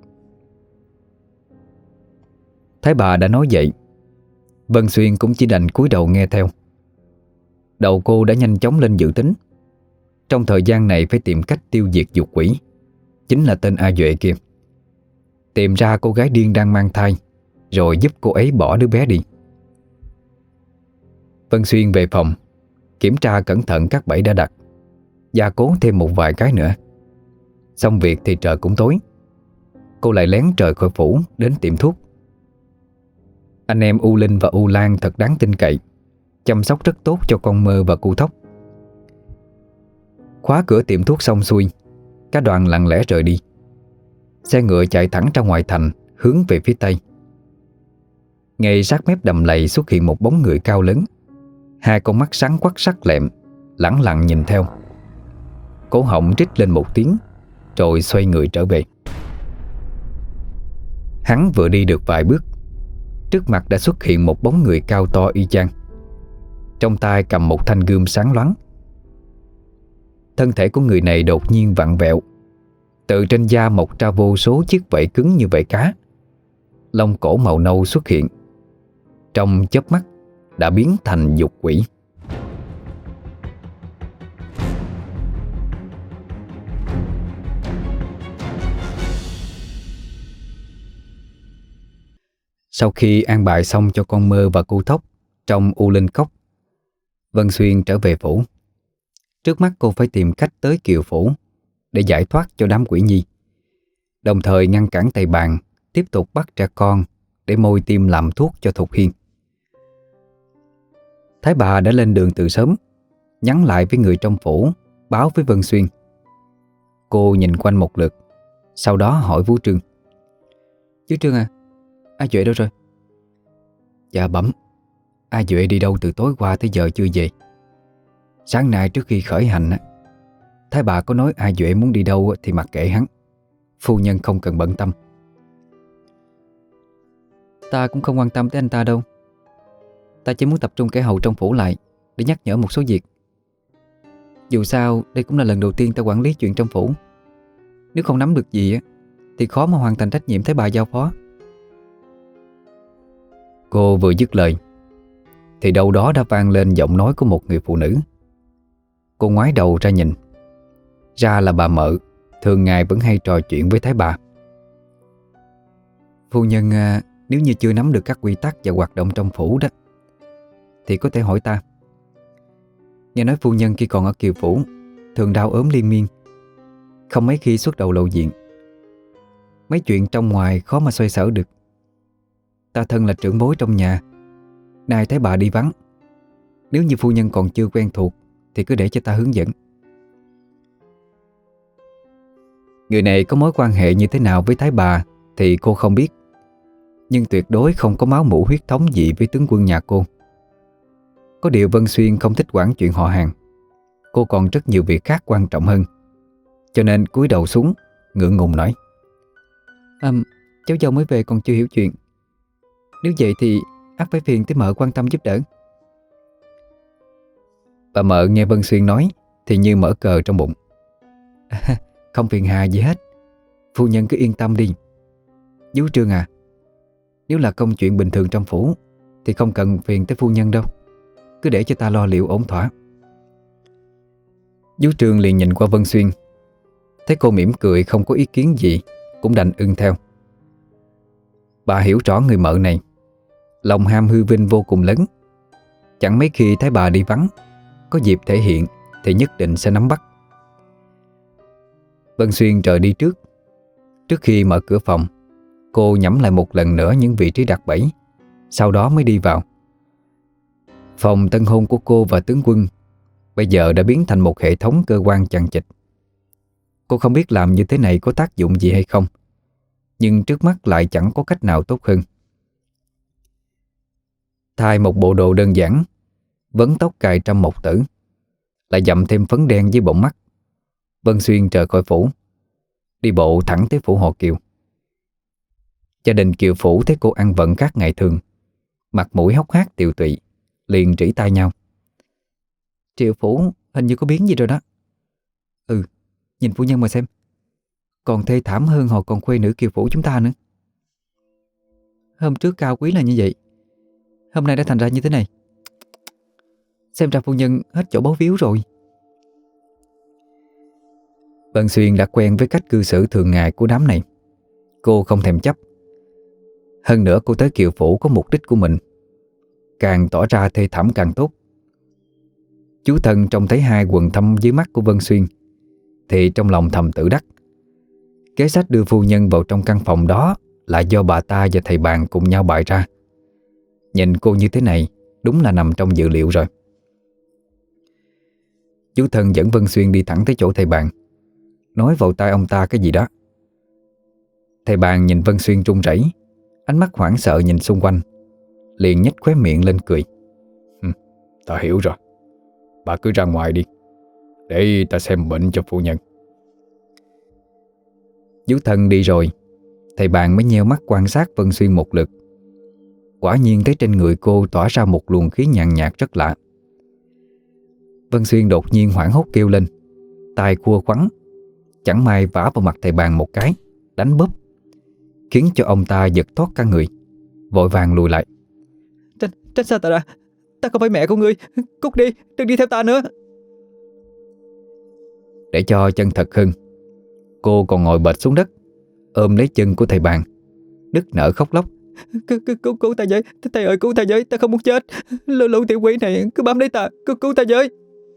Thái bà đã nói vậy, Vân Xuyên cũng chỉ đành cúi đầu nghe theo. Đầu cô đã nhanh chóng lên dự tính. Trong thời gian này phải tìm cách tiêu diệt dục quỷ, chính là tên A Duệ kia. Tìm ra cô gái điên đang mang thai, rồi giúp cô ấy bỏ đứa bé đi. Vân Xuyên về phòng, kiểm tra cẩn thận các bẫy đã đặt, gia cố thêm một vài cái nữa. Xong việc thì trời cũng tối. Cô lại lén trời khỏi phủ đến tiệm thuốc. Anh em U Linh và U Lan thật đáng tin cậy, chăm sóc rất tốt cho con Mơ và cu Thóc. Khóa cửa tiệm thuốc xong xuôi, cả đoàn lặng lẽ rời đi. Xe ngựa chạy thẳng ra ngoài thành, hướng về phía tây. Ngay sát mép đầm lầy xuất hiện một bóng người cao lớn, hai con mắt sáng quắc sắc lẹm, lẳng lặng nhìn theo. Cổ họng rít lên một tiếng, rồi xoay người trở về. Hắn vừa đi được vài bước, trước mặt đã xuất hiện một bóng người cao to y chang. trong tay cầm một thanh gươm sáng loáng. Thân thể của người này đột nhiên vặn vẹo, từ trên da mọc ra vô số chiếc vảy cứng như vảy cá. Lông cổ màu nâu xuất hiện, trong chớp mắt đã biến thành dục quỷ. Sau khi an bài xong cho con Mơ và cô Thóc trong U Linh Cốc, Vân Xuyên trở về phủ. Trước mắt cô phải tìm cách tới Kiều Phủ để giải thoát cho đám quỷ nhi, đồng thời ngăn cản Thầy Bàn tiếp tục bắt trẻ con để môi tim làm thuốc cho Thục Hiên. Thái bà đã lên đường từ sớm, nhắn lại với người trong phủ báo với Vân Xuyên. Cô nhìn quanh một lượt, sau đó hỏi Vũ Trương: Chú Trương à, A Duệ đâu rồi? Dạ bẩm, A Duệ đi đâu từ tối qua tới giờ chưa về. Sáng nay trước khi khởi hành, Thái bà có nói A Duệ muốn đi đâu thì mặc kệ hắn, phu nhân không cần bận tâm. Ta cũng không quan tâm tới anh ta đâu. Ta chỉ muốn tập trung kẻ hầu trong phủ lại để nhắc nhở một số việc. Dù sao đây cũng là lần đầu tiên ta quản lý chuyện trong phủ. Nếu không nắm được gì thì khó mà hoàn thành trách nhiệm Thái bà giao phó. Cô vừa dứt lời thì đâu đó đã vang lên giọng nói của một người phụ nữ. Cô ngoái đầu ra nhìn, ra là bà Mợ, thường ngày vẫn hay trò chuyện với Thái bà. Phu nhân nếu như chưa nắm được các quy tắc và hoạt động trong phủ đó thì có thể hỏi ta. Nghe nói phu nhân khi còn ở Kiều Phủ thường đau ốm liên miên, không mấy khi xuất đầu lộ diện. Mấy chuyện trong ngoài khó mà xoay sở được. Ta thân là trưởng bối trong nhà, nay thấy bà đi vắng, nếu như phu nhân còn chưa quen thuộc thì cứ để cho ta hướng dẫn. Người này có mối quan hệ như thế nào với Thái bà thì cô không biết, nhưng tuyệt đối không có máu mủ huyết thống gì với tướng quân nhà cô. Có điều Vân Xuyên không thích quản chuyện họ hàng, cô còn rất nhiều việc khác quan trọng hơn, cho nên cúi đầu xuống ngượng ngùng nói: Cháu dâu mới về còn chưa hiểu chuyện. Nếu vậy thì ắt phải phiền tới Mợ quan tâm giúp đỡ. Bà Mợ nghe Vân Xuyên nói thì như mở cờ trong bụng. Không phiền hà gì hết, phu nhân cứ yên tâm đi. Chú Trương à, nếu là công chuyện bình thường trong phủ thì không cần phiền tới phu nhân đâu, cứ để cho ta lo liệu ổn thỏa. Chú Trương liền nhìn qua Vân Xuyên, thấy cô mỉm cười không có ý kiến gì, cũng đành ưng theo. Bà hiểu rõ người Mợ này, lòng ham hư vinh vô cùng lớn. Chẳng mấy khi thấy bà đi vắng, có dịp thể hiện thì nhất định sẽ nắm bắt. Vân Xuyên rời đi trước. Trước khi mở cửa phòng, cô nhẩm lại một lần nữa những vị trí đặt bẫy, sau đó mới đi vào. Phòng tân hôn của cô và tướng quân bây giờ đã biến thành một hệ thống cơ quan chằng chịt. Cô không biết làm như thế này có tác dụng gì hay không, nhưng trước mắt lại chẳng có cách nào tốt hơn. Thay một bộ đồ đơn giản, vấn tóc cài trăm mộc tử, lại dặm thêm phấn đen với bọng mắt, Vân Xuyên rời khỏi phủ, đi bộ thẳng tới phủ họ Kiều. Gia đình Kiều phủ thấy cô ăn vận khác ngày thường, mặt mũi hốc hác tiều tụy, liền rỉ tai nhau: Triệu phủ hình như có biến gì rồi đó. Nhìn phu nhân mà xem, còn thê thảm hơn họ còn khuê nữ Kiều phủ chúng ta nữa. Hôm trước cao quý là như vậy, hôm nay đã thành ra như thế này. Xem ra phu nhân hết chỗ báu víu rồi. Vân Xuyên đã quen với cách cư xử thường ngày của đám này, cô không thèm chấp. Hơn nữa cô tới Kiều phủ có mục đích của mình, càng tỏ ra thê thảm càng tốt. Chú Thân trông thấy hai quầng thâm dưới mắt của Vân Xuyên thì trong lòng thầm tự đắc. Kế sách đưa phu nhân vào trong căn phòng đó là do bà ta và thầy Bàn cùng nhau bày ra. Nhìn cô như thế này đúng là nằm trong dự liệu rồi. Chú Thân dẫn Vân Xuyên đi thẳng tới chỗ thầy Bàn, nói vào tai ông ta cái gì đó. Thầy Bàn nhìn Vân Xuyên run rẩy, ánh mắt hoảng sợ nhìn xung quanh, liền nhếch khóe miệng lên cười. Ta hiểu rồi, bà cứ ra ngoài đi, để ta xem bệnh cho phu nhân. Chú Thân đi rồi, thầy Bàn mới nheo mắt quan sát Vân Xuyên một lượt. Quả nhiên thấy trên người cô tỏa ra một luồng khí nhàn nhạt rất lạ. Vân Xuyên đột nhiên hoảng hốt kêu lên, tay cua quắn, chẳng may vả vào mặt thầy bàn một cái, đánh bóp, khiến cho ông ta giật thoát cả người, vội vàng lùi lại. Tránh xa ta ra, ta không phải mẹ của ngươi. Cút đi, đừng đi theo ta nữa. Để cho chân thật hơn, cô còn ngồi bệt xuống đất, ôm lấy chân của thầy bàn, nức nở khóc lóc. Cứu ta với, thầy ơi cứu ta với, ta không muốn chết. Lũ tiểu quỷ này cứ bám lấy ta, cứu ta với.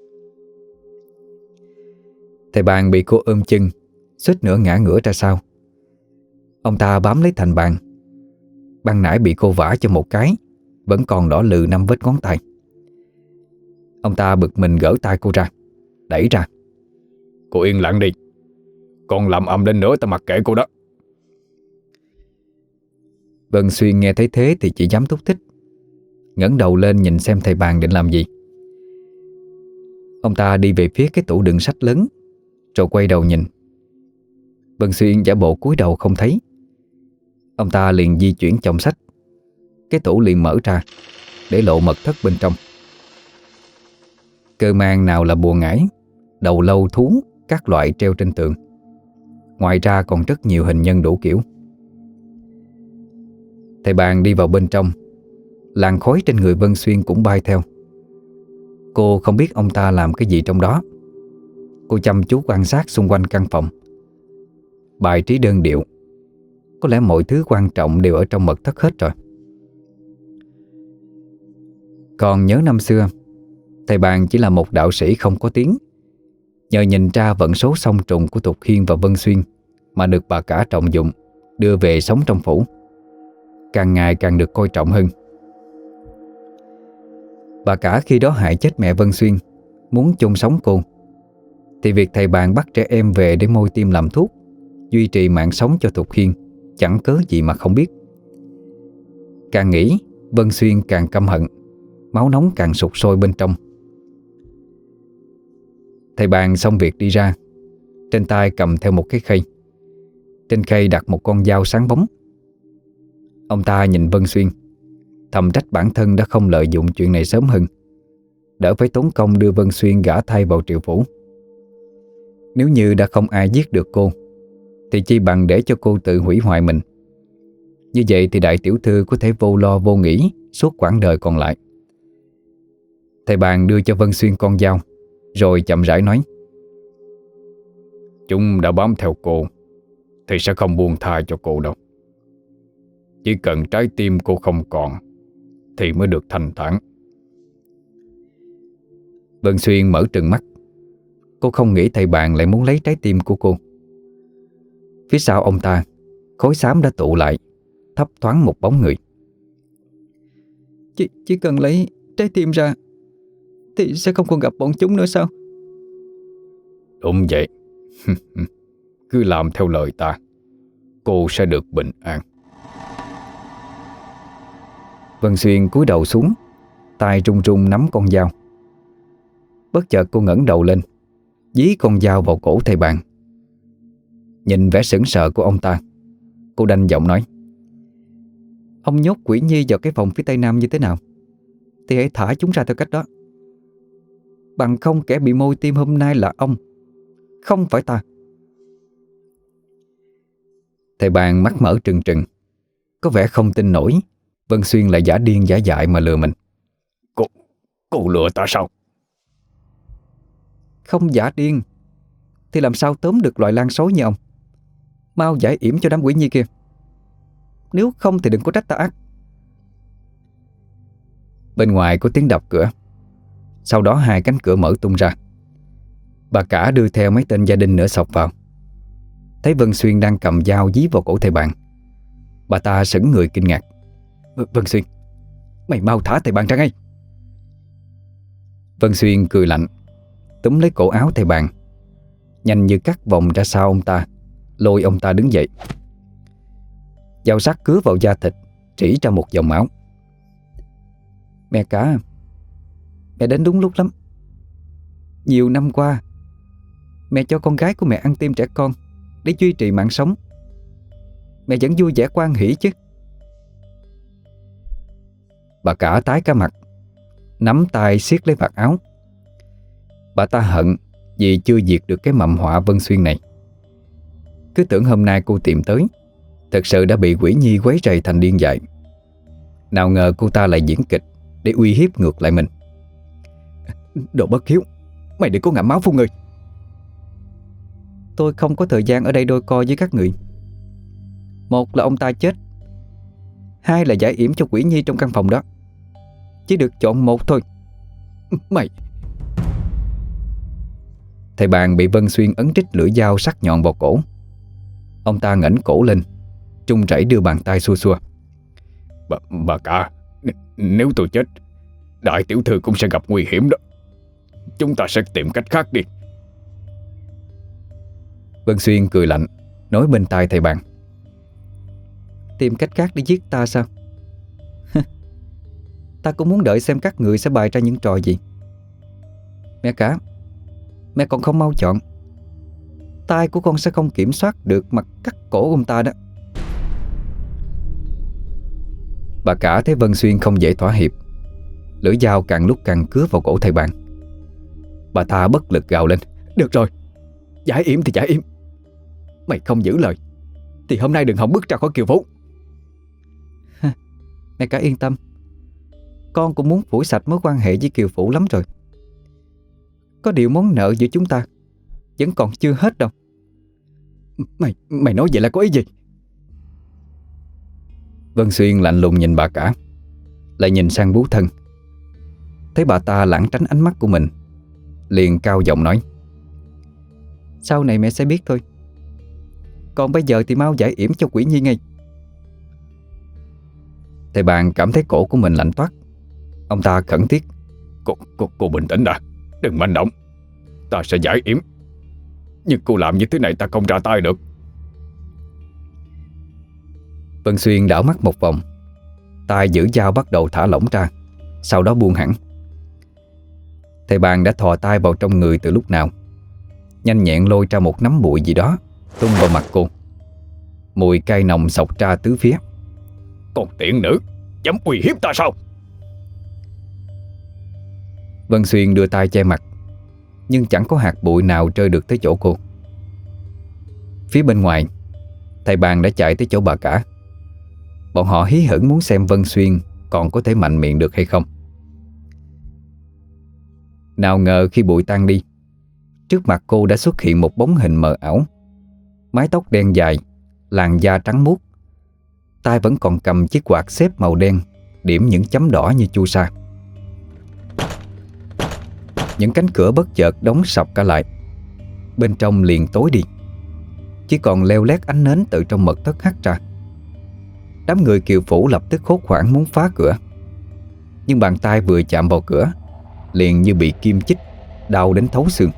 Thầy bàn bị cô ôm chân, suýt nữa ngã ngửa ra sau. Ông ta bám lấy thành bàn. Ban nãy bị cô vả cho một cái, vẫn còn đỏ lừ 5 vết ngón tay. Ông ta bực mình gỡ tay cô ra, đẩy ra. Cô yên lặng đi, còn làm ầm lên nữa ta mặc kệ cô đó. Vân Xuyên nghe thấy thế thì chỉ dám thúc thích, ngẩng đầu lên nhìn xem thầy bàn định làm gì. Ông ta đi về phía cái tủ đựng sách lớn, rồi quay đầu nhìn. Vân Xuyên giả bộ cúi đầu không thấy. Ông ta liền di chuyển chồng sách, cái tủ liền mở ra, để lộ mật thất bên trong. Cơ mang nào là bùa ngải, đầu lâu thú, các loại treo trên tường. Ngoài ra còn rất nhiều hình nhân đủ kiểu. Thầy bàn đi vào bên trong, làn khói trên người Vân Xuyên cũng bay theo. Cô không biết ông ta làm cái gì trong đó. Cô chăm chú quan sát xung quanh căn phòng. Bài trí đơn điệu, có lẽ mọi thứ quan trọng đều ở trong mật thất hết rồi. Còn nhớ năm xưa, thầy bàn chỉ là một đạo sĩ không có tiếng. Nhờ nhìn ra vận số song trùng của Tục Hiên và Vân Xuyên mà được bà cả trọng dụng, đưa về sống trong phủ. Càng ngày càng được coi trọng hơn. Bà cả khi đó hại chết mẹ Vân Xuyên, muốn chôn sống cô, thì việc thầy bàn bắt trẻ em về để môi tim làm thuốc, duy trì mạng sống cho Tục Hiên, chẳng cớ gì mà không biết. Càng nghĩ, Vân Xuyên càng căm hận, máu nóng càng sục sôi bên trong. Thầy bàn xong việc đi ra, trên tay cầm theo một cái khay. Trên khay đặt một con dao sáng bóng. Ông ta nhìn Vân Xuyên, thầm trách bản thân đã không lợi dụng chuyện này sớm hơn, đỡ phải tốn công đưa Vân Xuyên gả thay vào triệu phủ. Nếu như đã không ai giết được cô, thì chi bằng để cho cô tự hủy hoại mình. Như vậy thì đại tiểu thư có thể vô lo vô nghĩ suốt quãng đời còn lại. Thầy bàn đưa cho Vân Xuyên con dao, rồi chậm rãi nói: Chúng đã bám theo cô thì sẽ không buông tha cho cô đâu. Chỉ cần trái tim cô không còn thì mới được thanh thản. Vân Xuyên mở trừng mắt. Cô không nghĩ thầy bàn lại muốn lấy trái tim của cô. Phía sau ông ta, khói xám đã tụ lại, thấp thoáng một bóng người. Chỉ cần lấy trái tim ra thì sẽ không còn gặp bọn chúng nữa sao? Đúng vậy. Cứ làm theo lời ta, cô sẽ được bình an. Vân Xuyên cúi đầu xuống, tay run run nắm con dao. Bất chợt cô ngẩng đầu lên, dí con dao vào cổ thầy bàn. Nhìn vẻ sững sờ của ông ta, cô đanh giọng nói: Ông nhốt Quỷ Nhi vào cái phòng phía tây nam như thế nào thì hãy thả chúng ra theo cách đó. Bằng không kẻ bị môi tim hôm nay là ông, không phải ta. Thầy bàn mắt mở trừng trừng, có vẻ không tin nổi Vân Xuyên lại giả điên giả dại mà lừa mình. Cô lừa ta sao? Không giả điên thì làm sao tóm được loại lan sói như ông. Mau giải yểm cho đám quỷ nhi kia, nếu không thì đừng có trách ta ác. Bên ngoài có tiếng đập cửa. Sau đó 2 cánh cửa mở tung ra. Bà cả đưa theo mấy tên gia đình nữa xộc vào. Thấy Vân Xuyên đang cầm dao dí vào cổ thầy bàn, bà ta sững người kinh ngạc. Vân Xuyên, mày mau thả thầy bàn ra ngay. Vân Xuyên cười lạnh, túm lấy cổ áo thầy bàn, nhanh như cắt vòng ra sau ông ta, lôi ông ta đứng dậy. Dao sắc cứa vào da thịt, rỉ ra một dòng máu. Mẹ cả, mẹ đến đúng lúc lắm. Nhiều năm qua, mẹ cho con gái của mẹ ăn tim trẻ con để duy trì mạng sống. Mẹ vẫn vui vẻ hoan hỉ chứ. Bà cả tái cả mặt, nắm tay siết lấy vạt áo. Bà ta hận vì chưa diệt được cái mầm họa Vân Xuyên này. Cứ tưởng hôm nay cô tìm tới thật sự đã bị quỷ nhi quấy rầy thành điên dại. Nào ngờ cô ta lại diễn kịch để uy hiếp ngược lại mình. Đồ bất hiếu, mày đừng có ngậm máu phun người. Tôi không có thời gian ở đây đôi co với các người. Một là ông ta chết, hai là giải yểm cho quỷ nhi trong căn phòng đó. Chỉ được chọn một thôi. Mày... Thầy bàn bị Vân Xuyên ấn trích lưỡi dao sắc nhọn vào cổ. Ông ta ngẩng cổ lên, trung rẩy đưa bàn tay xua xua. Bà cả, nếu tôi chết, đại tiểu thư cũng sẽ gặp nguy hiểm đó. Chúng ta sẽ tìm cách khác đi. Vân Xuyên cười lạnh, nói bên tai thầy bàn. Tìm cách khác để giết ta sao? Ta cũng muốn đợi xem các người sẽ bày ra những trò gì. Mẹ cả, mẹ còn không mau chọn. Tai của con sẽ không kiểm soát được mặt cắt cổ ông ta đó. Bà cả thấy Vân Xuyên không dễ thỏa hiệp, lưỡi dao càng lúc càng cứa vào cổ thầy bàn. Bà ta bất lực gào lên. Được rồi, giải yểm thì giải yểm. Mày không giữ lời thì hôm nay đừng hòng bước ra khỏi Kiều Phủ. Mẹ cả yên tâm, con cũng muốn phủi sạch mối quan hệ với Kiều Phủ lắm rồi. Có điều món nợ giữa chúng ta vẫn còn chưa hết đâu. Mày nói vậy là có ý gì? Vân Xuyên lạnh lùng nhìn bà cả, lại nhìn sang bú thân. Thấy bà ta lảng tránh ánh mắt của mình, liền cao giọng nói. Sau này mẹ sẽ biết thôi. Còn bây giờ thì mau giải yểm cho quỷ nhi ngay. Thầy bàn cảm thấy cổ của mình lạnh toát. Ông ta khẩn thiết. Cô bình tĩnh đã, đừng manh động. Ta sẽ giải yểm, nhưng cô làm như thế này ta không ra tay được. Vân Xuyên đảo mắt một vòng, tay giữ dao bắt đầu thả lỏng ra, sau đó buông hẳn. Thầy bàn đã thò tay vào trong người từ lúc nào, nhanh nhẹn lôi ra một nắm bụi gì đó tung vào mặt cô. Mùi cay nồng xộc ra tứ phía. Còn tiện nữ, dám uy hiếp ta sao? Vân Xuyên đưa tay che mặt, nhưng chẳng có hạt bụi nào rơi được tới chỗ cô. Phía bên ngoài, thầy bàn đã chạy tới chỗ bà cả. Bọn họ hí hửng muốn xem Vân Xuyên còn có thể mạnh miệng được hay không. Nào ngờ khi bụi tan đi, trước mặt cô đã xuất hiện một bóng hình mờ ảo. Mái tóc đen dài, làn da trắng muốt, tay vẫn còn cầm chiếc quạt xếp màu đen, điểm những chấm đỏ như chu sa. Những cánh cửa bất chợt đóng sập cả lại. Bên trong liền tối đi, chỉ còn leo lét ánh nến từ trong mật thất hắt ra. Đám người Kiều Phủ lập tức hốt hoảng muốn phá cửa, nhưng bàn tay vừa chạm vào cửa liền như bị kim chích, đau đến thấu xương.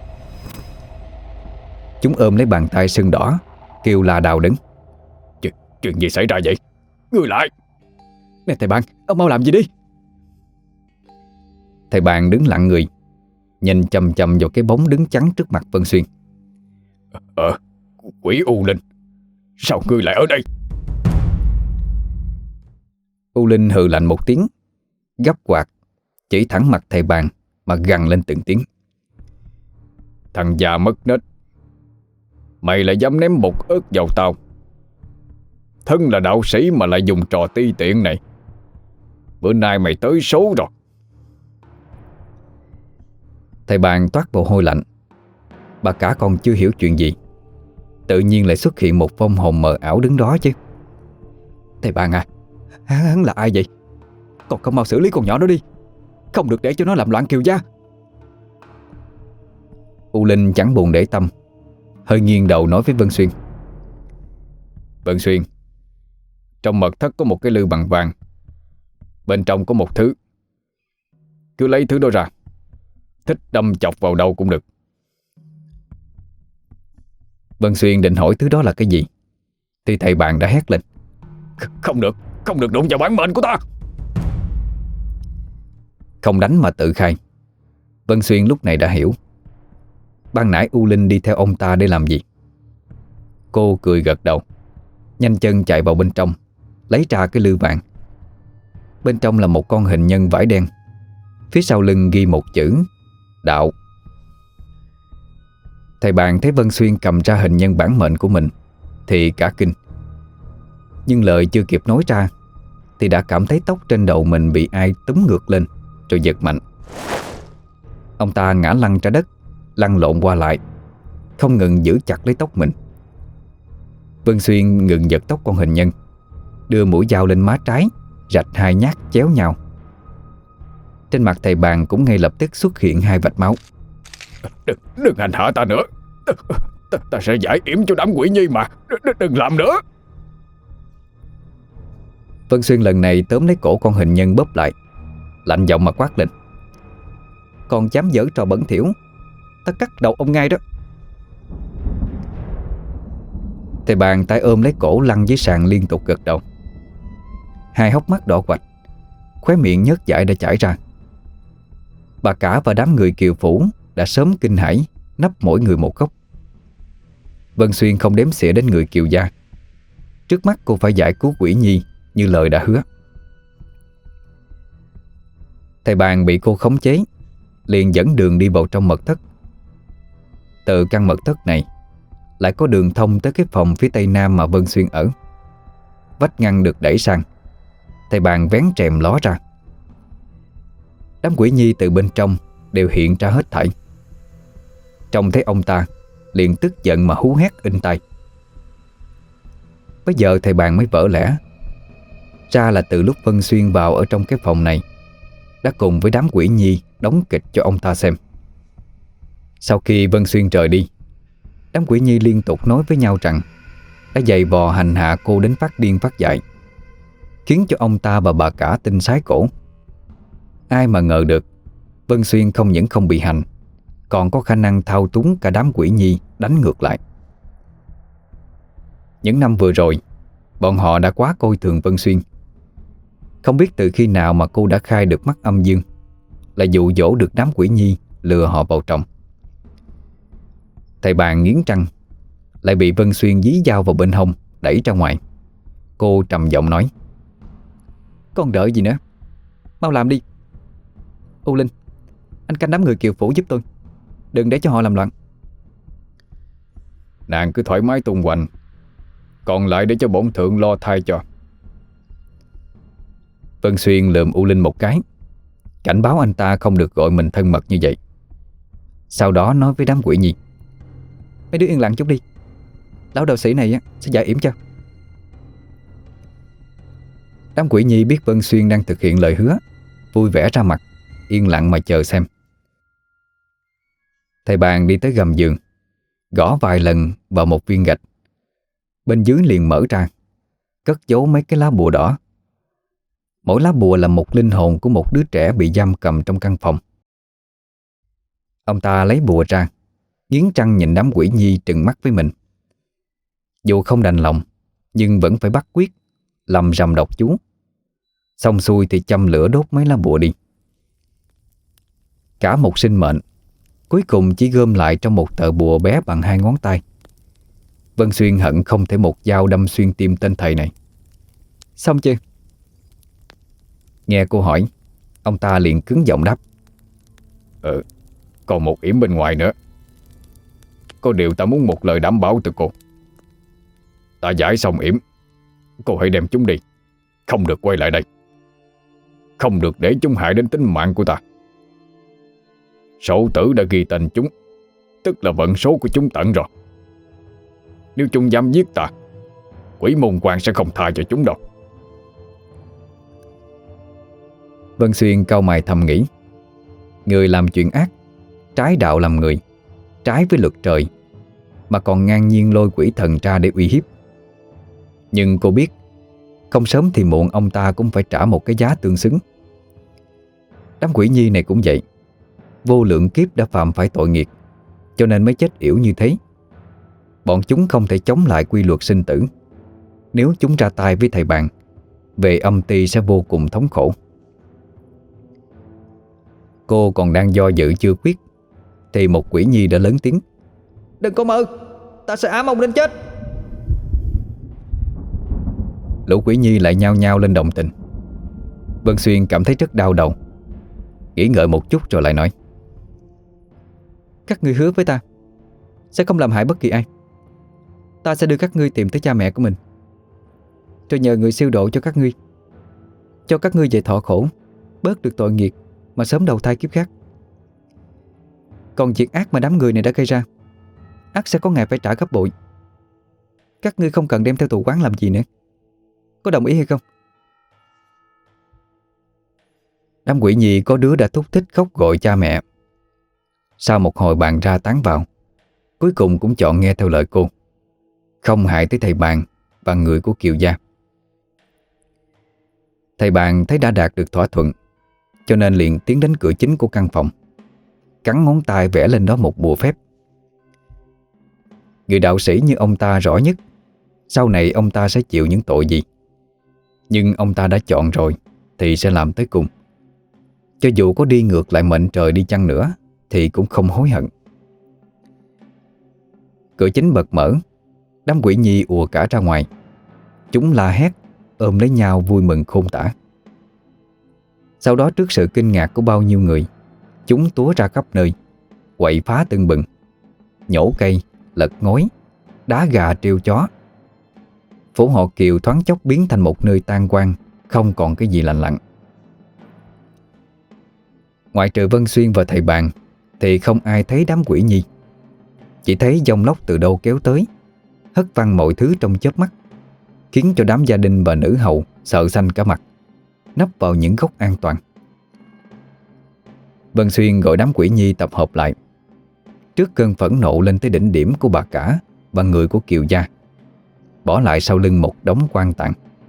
Chúng ôm lấy bàn tay sưng đỏ, kêu la đau đớn. Chuyện gì xảy ra vậy? Ngươi lại! Nè thầy bàn, ông mau làm gì đi. Thầy bàn đứng lặng người, nhìn chầm chầm vào cái bóng đứng chắn trước mặt Vân Xuyên. Quỷ U Linh, sao ngươi lại ở đây? U Linh hừ lạnh một tiếng, gấp quạt chỉ thẳng mặt thầy bàn mà gằn lên từng tiếng. Thằng già mất nết, mày lại dám ném bột ớt vào tao. Thân là đạo sĩ mà lại dùng trò ti tiện này. Bữa nay mày tới số rồi. Thầy bàn toát mồ hôi lạnh. Bà cả còn chưa hiểu chuyện gì, tự nhiên lại xuất hiện một vong hồn mờ ảo đứng đó chứ. Thầy bàn à, hắn là ai vậy? Còn không mau xử lý con nhỏ đó đi, không được để cho nó làm loạn Kiều gia. U Linh chẳng buồn để tâm, hơi nghiêng đầu nói với Vân Xuyên. Vân Xuyên, trong mật thất có một cái lư bằng vàng, bên trong có một thứ. Cứ lấy thứ đó ra, thích đâm chọc vào đâu cũng được. Vân Xuyên định hỏi thứ đó là cái gì, thì thầy bạn đã hét lên. Không được, không được đụng vào bản mệnh của ta. Không đánh mà tự khai. Vân Xuyên lúc này đã hiểu ban nãy U Linh đi theo ông ta để làm gì. Cô cười gật đầu, nhanh chân chạy vào bên trong, lấy ra cái lư vàng. Bên trong là một con hình nhân vải đen, phía sau lưng ghi một chữ đạo. Thầy bạn thấy Vân Xuyên cầm ra hình nhân bản mệnh của mình thì cả kinh. Nhưng lời chưa kịp nói ra thì đã cảm thấy tóc trên đầu mình bị ai túm ngược lên rồi giật mạnh. Ông ta ngã lăn ra đất, lăn lộn qua lại, không ngừng giữ chặt lấy tóc mình. Vân Xuyên ngừng giật tóc con hình nhân, đưa mũi dao lên má trái, rạch 2 nhát chéo nhau. Trên mặt thầy bàn cũng ngay lập tức xuất hiện 2 vạch máu. Đừng hành hạ ta nữa. Ta sẽ giải yểm cho đám quỷ nhi mà. Đừng làm nữa. Vân Xuyên lần này tóm lấy cổ con hình nhân bóp lại, lạnh giọng mà quát lên: "Còn dám giở trò bẩn thỉu, ta cắt đầu ông ngay đó." Thầy bàn tay ôm lấy cổ lăn dưới sàn liên tục gật đầu. 2 hốc mắt đỏ quạch, khóe miệng nhớt dãi đã chảy ra. Bà cả và đám người kiều phủ đã sớm kinh hãi, nấp mỗi người một góc. Vân Xuyên không đếm xỉa đến người kiều gia. Trước mắt cô phải giải cứu quỷ nhi như lời đã hứa. Thầy bàn bị cô khống chế, liền dẫn đường đi vào trong mật thất. Từ căn mật thất này lại có đường thông tới cái phòng phía tây nam mà Vân Xuyên ở. Vách ngăn được đẩy sang, thầy bàn vén rèm ló ra. Đám quỷ nhi từ bên trong đều hiện ra hết thảy. Trông thấy ông ta liền tức giận mà hú hét inh tai. Bây giờ thầy bàn mới vỡ lẽ ra là từ lúc Vân Xuyên vào ở trong cái phòng này đã cùng với đám quỷ nhi đóng kịch cho ông ta xem. Sau khi Vân Xuyên rời đi, đám quỷ nhi liên tục nói với nhau rằng đã giày vò hành hạ cô đến phát điên phát dại, khiến cho ông ta và bà cả tin sái cổ. Ai mà ngờ được Vân Xuyên không những không bị hành, còn có khả năng thao túng cả đám quỷ nhi đánh ngược lại. Những năm vừa rồi, bọn họ đã quá coi thường Vân Xuyên. Không biết từ khi nào mà cô đã khai được mắt âm dương, là dụ dỗ được đám quỷ nhi lừa họ vào trong. Thầy bàn nghiến răng, lại bị Vân Xuyên dí dao vào bên hông đẩy ra ngoài. Cô trầm giọng nói: "Còn đợi gì nữa, mau làm đi. U Linh, anh canh đám người kiều phủ giúp tôi, đừng để cho họ làm loạn." Nàng cứ thoải mái tung hoành, còn lại để cho bổn thượng lo thay cho. Vân Xuyên lườm U Linh một cái, cảnh báo anh ta không được gọi mình thân mật như vậy. Sau đó nói với đám quỷ nhi: "Mấy đứa yên lặng chút đi, lão đạo sĩ này sẽ giải yểm cho." Đám quỷ nhi biết Vân Xuyên đang thực hiện lời hứa, vui vẻ ra mặt, yên lặng mà chờ xem. Thầy bàn đi tới gầm giường, gõ vài lần vào một viên gạch. Bên dưới liền mở ra, cất giấu mấy cái lá bùa đỏ. Mỗi lá bùa là một linh hồn của một đứa trẻ bị giam cầm trong căn phòng. Ông ta lấy bùa ra, nghiến răng nhìn đám quỷ nhi trừng mắt với mình. Dù không đành lòng, nhưng vẫn phải bắt quyết, lầm rầm đọc chú. Xong xuôi thì châm lửa đốt mấy lá bùa đi. Cả một sinh mệnh cuối cùng chỉ gom lại trong một tờ bùa bé bằng 2 ngón tay. Vân Xuyên hận không thể một dao đâm xuyên tim tên thầy này. "Xong chưa?" Nghe cô hỏi, ông ta liền cứng giọng đáp: Còn một yểm bên ngoài nữa. Có điều ta muốn một lời đảm bảo từ cô. Ta giải xong yểm, cô hãy đem chúng đi, không được quay lại đây. Không được để chúng hại đến tính mạng của ta. Sổ tử đã ghi tên chúng, tức là vận số của chúng tận rồi. Nếu chúng dám giết ta, quỷ môn quan sẽ không tha cho chúng đâu. Vân Xuyên cau mày thầm nghĩ, người làm chuyện ác, trái đạo làm người, trái với luật trời, mà còn ngang nhiên lôi quỷ thần ra để uy hiếp. Nhưng cô biết, không sớm thì muộn ông ta cũng phải trả một cái giá tương xứng. Đám quỷ nhi này cũng vậy, vô lượng kiếp đã phạm phải tội nghiệp, cho nên mới chết yểu như thế. Bọn chúng không thể chống lại quy luật sinh tử. Nếu chúng ra tay với thầy bạn, về âm ty sẽ vô cùng thống khổ. Cô còn đang do dự chưa quyết, thì một quỷ nhi đã lớn tiếng: "Đừng có mơ, ta sẽ ám ông đến chết." Lũ quỷ nhi lại nhao nhao lên đồng tình. Vân Xuyên cảm thấy rất đau đầu, nghĩ ngợi một chút rồi lại nói: "Các người hứa với ta sẽ không làm hại bất kỳ ai. Ta sẽ đưa các ngươi tìm tới cha mẹ của mình, rồi nhờ người siêu độ cho các ngươi, cho các ngươi về thọ khổ, bớt được tội nghiệp mà sớm đầu thai kiếp khác. Còn việc ác mà đám người này đã gây ra, ắt sẽ có ngày phải trả gấp bội. Các ngươi không cần đem theo tù quán làm gì nữa. Có đồng ý hay không? Đám quỷ nhi có đứa đã thúc thích khóc gọi cha mẹ. Sau một hồi bàn ra tán vào, cuối cùng cũng chọn nghe theo lời cô, không hại tới thầy bàn và người của Kiều gia. Thầy bàn thấy đã đạt được thỏa thuận, cho nên liền tiến đến cửa chính của căn phòng, cắn ngón tay vẽ lên đó một bùa phép. Người đạo sĩ như ông ta rõ nhất sau này ông ta sẽ chịu những tội gì, nhưng ông ta đã chọn rồi thì sẽ làm tới cùng. Cho dù có đi ngược lại mệnh trời đi chăng nữa thì cũng không hối hận. Cửa chính bật mở, đám quỷ nhi ùa cả ra ngoài. Chúng la hét, ôm lấy nhau vui mừng khôn tả. Sau đó trước sự kinh ngạc của bao nhiêu người, chúng túa ra khắp nơi, quậy phá tưng bừng, nhổ cây, lật ngói, đá gà trêu chó. Phố họ Kiều thoáng chốc biến thành một nơi tan hoang, không còn cái gì lành lặn. Ngoại trừ Vân Xuyên và thầy bàn thì không ai thấy đám quỷ nhi. Chỉ thấy dòng lốc từ đâu kéo tới, hất văng mọi thứ trong chớp mắt, khiến cho đám gia đình và nữ hầu sợ xanh cả mặt, nấp vào những góc an toàn. Vân Xuyên gọi đám quỷ nhi tập hợp lại. Trước cơn phẫn nộ lên tới đỉnh điểm của bà cả và người của Kiều gia, bỏ lại sau lưng một đống quan tàn.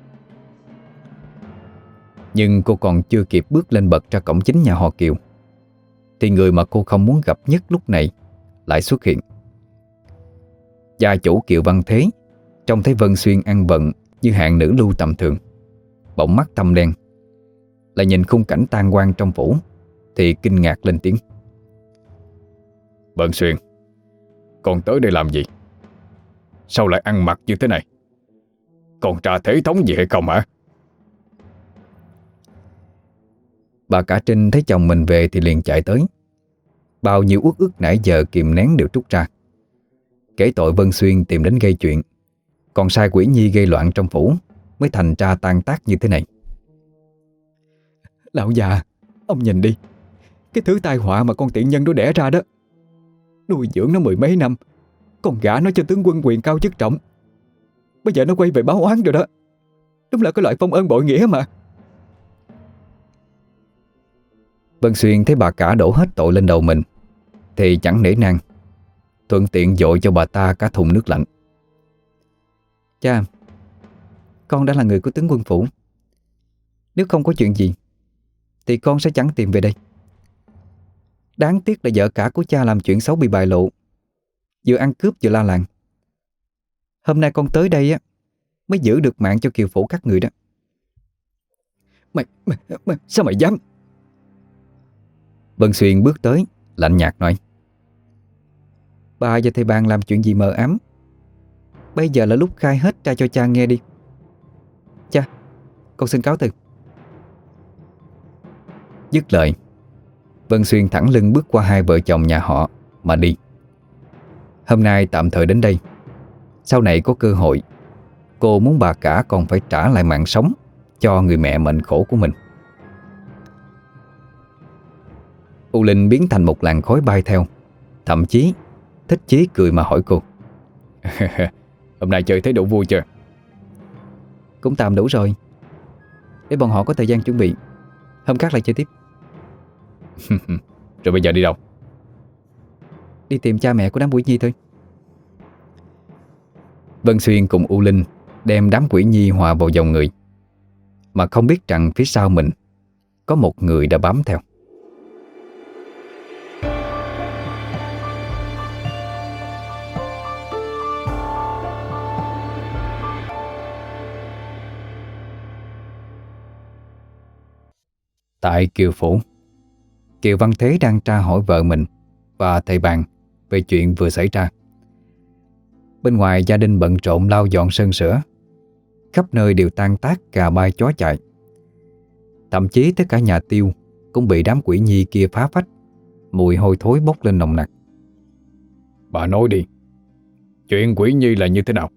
Nhưng cô còn chưa kịp bước lên bậc ra cổng chính nhà họ Kiều thì người mà cô không muốn gặp nhất lúc này lại xuất hiện. Gia chủ Kiều Văn Thế trông thấy Vân Xuyên ăn bận như hạng nữ lưu tầm thường, bỗng mắt thâm đen, lại nhìn khung cảnh tan hoang trong phủ thì kinh ngạc lên tiếng: Vân Xuyên, con tới đây làm gì? Sao lại ăn mặc như thế này? Còn tra thể thống gì hay không hả? Bà cả Trinh thấy chồng mình về thì liền chạy tới. Bao nhiêu uất ức nãy giờ kìm nén đều trút ra, kể tội Vân Xuyên tìm đến gây chuyện, còn sai quỷ nhi gây loạn trong phủ, mới thành ra tan tác như thế này. Lão già, ông nhìn đi, cái thứ tai họa mà con tiện nhân đó đẻ ra đó. Nuôi dưỡng nó mười mấy năm, còn gả nó cho tướng quân quyền cao chức trọng, bây giờ nó quay về báo oán rồi đó. Đúng là cái loại phong ơn bội nghĩa mà. Vân Xuyên thấy bà cả đổ hết tội lên đầu mình thì chẳng nể nang, thuận tiện dội cho bà ta cả thùng nước lạnh. Cha, con đã là người của tướng quân phủ. Nếu không có chuyện gì thì con sẽ chẳng tìm về đây. Đáng tiếc là vợ cả của cha làm chuyện xấu bị bại lộ, vừa ăn cướp vừa la làng. Hôm nay con tới đây á mới giữ được mạng cho Kiều phủ các người đó. Mày sao mày dám? Vân Xuyên bước tới lạnh nhạt nói: Bà và thầy bàn làm chuyện gì mờ ám, bây giờ là lúc khai hết ra cho cha nghe đi. Cha, con xin cáo từ. Dứt lời, Vân Xuyên thẳng lưng bước qua hai vợ chồng nhà họ mà đi. Hôm nay tạm thời đến đây, sau này có cơ hội, cô muốn bà cả còn phải trả lại mạng sống cho người mẹ mệnh khổ của mình. U Linh biến thành một làn khói bay theo, thậm chí thích chí cười mà hỏi cô: Hôm nay chơi thấy đủ vui chưa? Cũng tạm đủ rồi, để bọn họ có thời gian chuẩn bị, hôm khác lại chơi tiếp. Rồi bây giờ đi đâu? Đi tìm cha mẹ của đám quỷ nhi thôi. Vân Xuyên cùng U Linh đem đám quỷ nhi hòa vào dòng người, mà không biết rằng phía sau mình có một người đã bám theo. Tại Kiều phủ, Kiều Văn Thế đang tra hỏi vợ mình và thầy bàn về chuyện vừa xảy ra. Bên ngoài gia đình bận rộn lau dọn sân sửa, khắp nơi đều tan tác gà bay chó chạy. Thậm chí tất cả nhà tiêu cũng bị đám quỷ nhi kia phá phách, mùi hôi thối bốc lên nồng nặc. Bà nói đi, Chuyện Quỷ Nhi là như thế nào?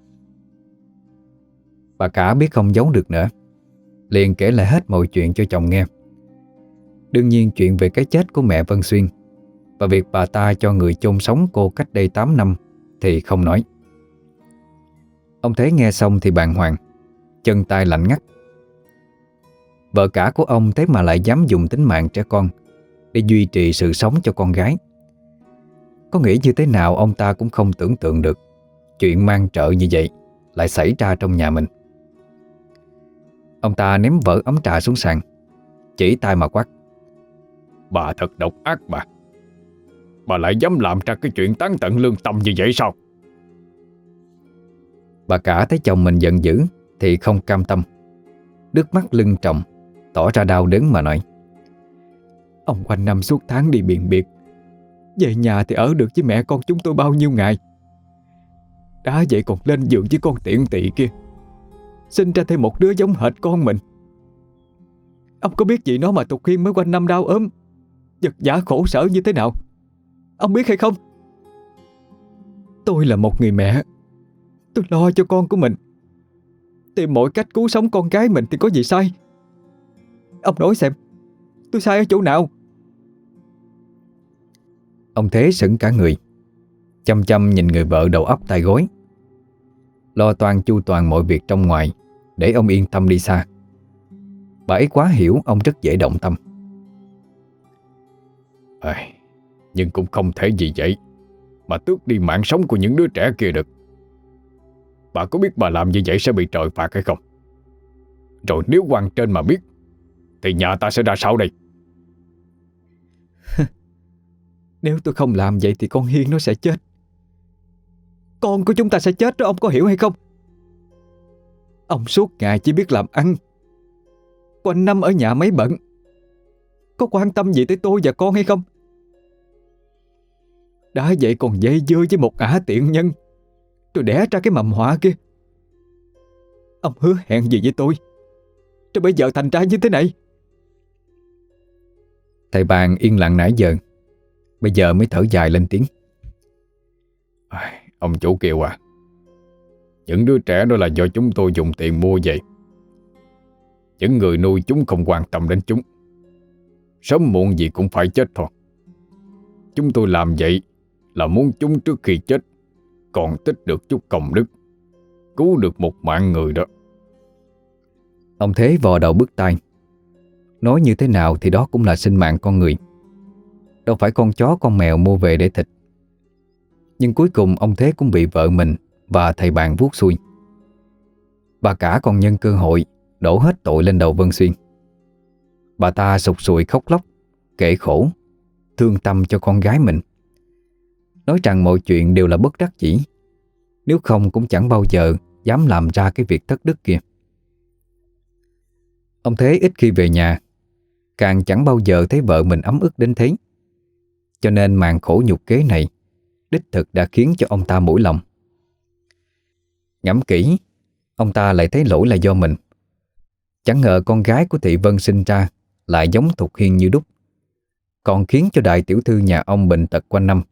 Bà cả biết không giấu được nữa, liền kể lại hết mọi chuyện cho chồng nghe. Đương nhiên chuyện về cái chết của mẹ Vân Xuyên và việc bà ta cho người chôn sống cô cách đây 8 năm thì không nói. Ông Thế nghe xong thì bàng hoàng, chân tay lạnh ngắt. Vợ cả của ông thế mà lại dám dùng tính mạng trẻ con để duy trì sự sống cho con gái. Có nghĩ như thế nào ông ta cũng không tưởng tượng được chuyện mang trợ như vậy lại xảy ra trong nhà mình. Ông ta ném vỡ ấm trà xuống sàn, chỉ tay mà quát: Bà thật độc ác bà. Bà lại dám làm ra cái chuyện tán tận lương tâm như vậy sao? Bà cả thấy chồng mình giận dữ thì không cam tâm, nước mắt lưng tròng, tỏ ra đau đớn mà nói: Ông quanh năm suốt tháng đi biền biệt, về nhà thì ở được với mẹ con chúng tôi bao nhiêu ngày. Đã vậy còn lên giường với con tiện tị kia, sinh ra thêm một đứa giống hệt con mình. Ông có biết gì nó mà Tục Hiên mới quanh năm đau ốm, vật vã khổ sở như thế nào? Ông biết hay không? Tôi là một người mẹ, tôi lo cho con của mình, tìm mọi cách cứu sống con gái mình thì có gì sai? Ông nói xem, tôi sai ở chỗ nào? Ông Thế sững cả người, chăm chăm nhìn người vợ đầu óc tay gối, lo toan chu toàn mọi việc trong ngoài để ông yên tâm đi xa. Bà ấy quá hiểu ông rất dễ động tâm. Nhưng cũng không thể vì vậy mà tước đi mạng sống của những đứa trẻ kia được. Bà có biết bà làm như vậy sẽ bị trời phạt hay không? Rồi nếu quan trên mà biết thì nhà ta sẽ ra sao đây? Nếu tôi không làm vậy thì con Hiên nó sẽ chết. Con của chúng ta sẽ chết đó, ông có hiểu hay không? Ông suốt ngày chỉ biết làm ăn, quanh năm ở nhà mấy bận, có quan tâm gì tới tôi và con hay không? Đã vậy còn dây dưa với một ả tiện nhân, rồi đẻ ra cái mầm họa kia. Ông hứa hẹn gì với tôi, rồi bây giờ thành ra như thế này? Thầy Bàn yên lặng nãy giờ, bây giờ mới thở dài lên tiếng: Ông chủ Kiều à, những đứa trẻ đó là do chúng tôi dùng tiền mua về. Những người nuôi chúng không quan tâm đến chúng, sớm muộn gì cũng phải chết thôi. Chúng tôi làm vậy là muốn chúng trước khi chết còn tích được chút công đức, cứu được một mạng người đó. Ông Thế vò đầu bứt tai. Nói như thế nào thì đó cũng là sinh mạng con người, đâu phải con chó con mèo mua về để thịt. Nhưng cuối cùng ông Thế cũng bị vợ mình và thầy Bàn vuốt xuôi. Bà cả còn nhân cơ hội đổ hết tội lên đầu Vân Xuyên. Bà ta sụt sùi khóc lóc, kể khổ, thương tâm cho con gái mình, nói rằng mọi chuyện đều là bất đắc dĩ, nếu không cũng chẳng bao giờ dám làm ra cái việc thất đức kia. Ông Thế ít khi về nhà, càng chẳng bao giờ thấy vợ mình ấm ức đến thế. Cho nên màn khổ nhục kế này đích thực đã khiến cho ông ta mũi lòng. Ngẫm kỹ, ông ta lại thấy lỗi là do mình. Chẳng ngờ con gái của thị Vân sinh ra lại giống Thục Hiên như đúc, còn khiến cho đại tiểu thư nhà ông bệnh tật quanh năm.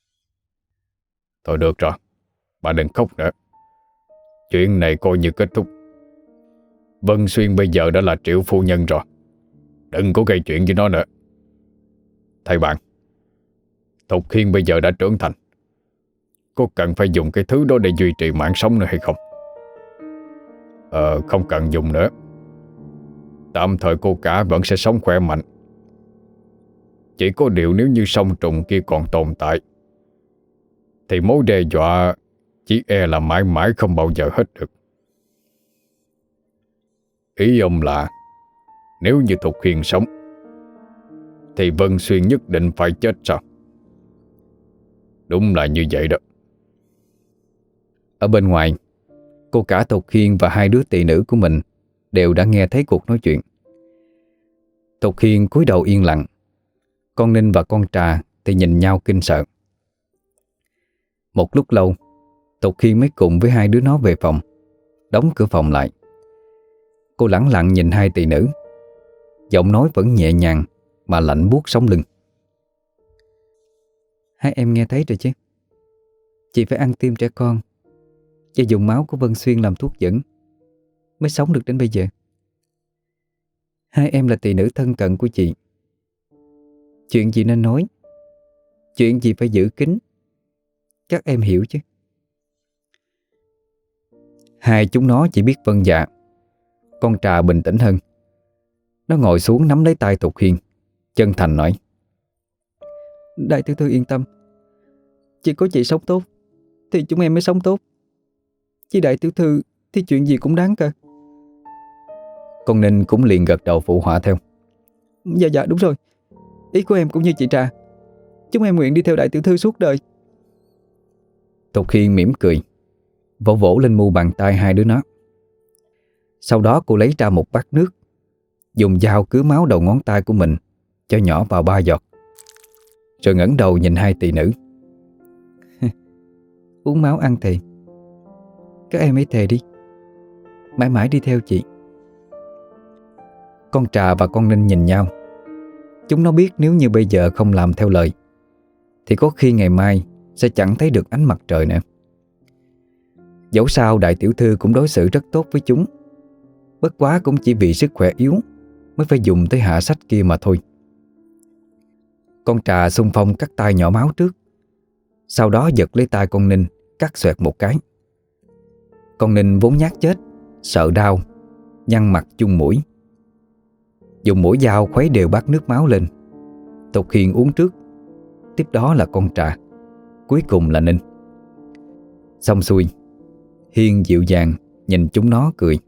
Thôi được rồi, bà đừng khóc nữa. Chuyện này coi như kết thúc. Vân Xuyên bây giờ đã là triệu phu nhân rồi, đừng có gây chuyện với nó nữa. Thầy bạn, Thục Hiên bây giờ đã trưởng thành, có cần phải dùng cái thứ đó để duy trì mạng sống nữa hay không? Không cần dùng nữa. Tạm thời cô cả vẫn sẽ sống khỏe mạnh. Chỉ có điều nếu như song trùng kia còn tồn tại thì mối đe dọa chỉ e là mãi mãi không bao giờ hết được. Ý ông là nếu như Thục Hiên sống thì Vân Xuyên nhất định phải chết sao? Đúng là như vậy đó. Ở bên ngoài, cô cả Thục Hiên và hai đứa tỳ nữ của mình đều đã nghe thấy cuộc nói chuyện. Thục Hiên cúi đầu yên lặng, con Ninh và con Trà thì nhìn nhau kinh sợ. Một lúc lâu, Thục Hiên mới cùng với hai đứa nó về phòng, đóng cửa phòng lại. Cô lẳng lặng nhìn hai tỳ nữ, giọng nói vẫn nhẹ nhàng mà lạnh buốt sống lưng. Hai em nghe thấy rồi chứ? Chị phải ăn tim trẻ con và dùng máu của Vân Xuyên làm thuốc dẫn mới sống được đến bây giờ. Hai em là tỳ nữ thân cận của chị. Chuyện gì nên nói, chuyện gì phải giữ kín, các em hiểu chứ. Hai chúng nó chỉ biết vâng dạ. Con Trà bình tĩnh hơn. Nó ngồi xuống nắm lấy tay Tục Hiên, chân thành nói: Đại tiểu thư yên tâm, chỉ có chị sống tốt thì chúng em mới sống tốt. Chứ đại tiểu thư thì chuyện gì cũng đáng cả. Con Ninh cũng liền gật đầu phụ họa theo. Dạ đúng rồi. Ý của em cũng như chị Trà, chúng em nguyện đi theo đại tiểu thư suốt đời. Tục Hiên mỉm cười, vỗ vỗ lên mu bàn tay hai đứa nó. Sau đó cô lấy ra một bát nước, dùng dao cứa máu đầu ngón tay của mình, cho nhỏ vào 3 giọt, rồi ngẩng đầu nhìn hai tỳ nữ. Uống máu ăn thề. Các em hãy thề đi, mãi mãi đi theo chị. Con Trà và con Ninh nhìn nhau. Chúng nó biết nếu như bây giờ không làm theo lời thì có khi ngày mai sẽ chẳng thấy được ánh mặt trời nữa. Dẫu sao đại tiểu thư cũng đối xử rất tốt với chúng, bất quá cũng chỉ vì sức khỏe yếu mới phải dùng tới hạ sách kia mà thôi. Con Trà xung phong cắt tay nhỏ máu trước, sau đó giật lấy tay con Ninh cắt xoẹt một cái. Con Ninh vốn nhát chết, sợ đau, nhăn mặt chung mũi. Dùng mũi dao khuấy đều bát nước máu lên. Tục Hiền uống trước, tiếp đó là con Trà, cuối cùng là Ninh. Xong xuôi, Hiền dịu dàng nhìn chúng nó cười.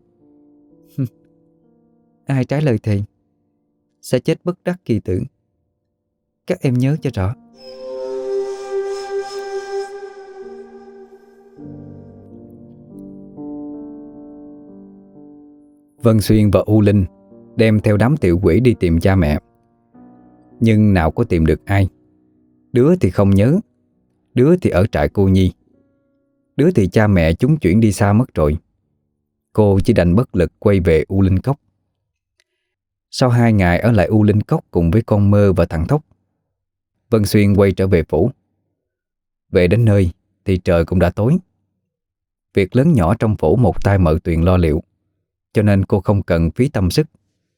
Ai trái lời thề sẽ chết bất đắc kỳ tử. Các em nhớ cho rõ. Vân Xuyên và U Linh đem theo đám tiểu quỷ đi tìm cha mẹ. Nhưng nào có tìm được ai. Đứa thì không nhớ, đứa thì ở trại cô nhi, đứa thì cha mẹ chúng chuyển đi xa mất rồi. Cô chỉ đành bất lực quay về U Linh Cốc. Sau 2 ngày ở lại U Linh Cốc cùng với con Mơ và thằng Thốc, Vân Xuyên quay trở về phủ. Về đến nơi thì trời cũng đã tối. Việc lớn nhỏ trong phủ một tay Mợ Tuyền lo liệu, cho nên cô không cần phí tâm sức.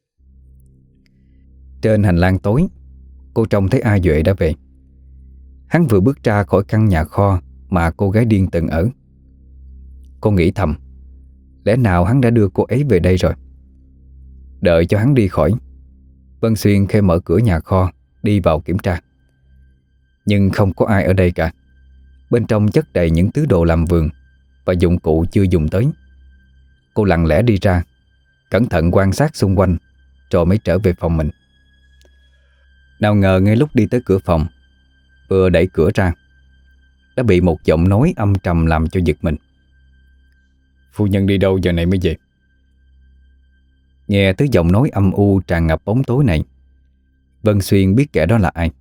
Trên hành lang tối, cô trông thấy A Duệ đã về. Hắn vừa bước ra khỏi căn nhà kho mà cô gái điên từng ở. Cô nghĩ thầm, lẽ nào hắn đã đưa cô ấy về đây rồi. Đợi cho hắn đi khỏi, Vân Xuyên khẽ mở cửa nhà kho đi vào kiểm tra. Nhưng không có ai ở đây cả. Bên trong chất đầy những thứ đồ làm vườn và dụng cụ chưa dùng tới. Cô lặng lẽ đi ra, cẩn thận quan sát xung quanh, rồi mới trở về phòng mình. Nào ngờ ngay lúc đi tới cửa phòng, vừa đẩy cửa ra, đã bị một giọng nói âm trầm làm cho giật mình. Phu nhân đi đâu giờ này mới về? Nghe tới giọng nói âm u tràn ngập bóng tối này, Vân Xuyên biết kẻ đó là ai.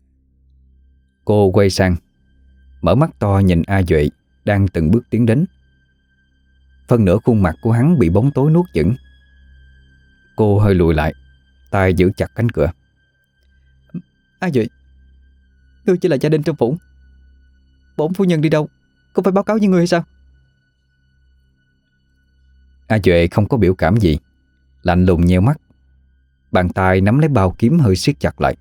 Cô quay sang, mở mắt to nhìn A Duệ đang từng bước tiến đến. Phân nửa khuôn mặt của hắn bị bóng tối nuốt chửng. Cô hơi lùi lại, tay giữ chặt cánh cửa. A Duệ, ngươi chỉ là gia đình trong phủ. Bổn phu nhân đi đâu không phải báo cáo với ngươi hay sao? A Duệ không có biểu cảm gì, lạnh lùng nheo mắt. Bàn tay nắm lấy bao kiếm hơi siết chặt lại.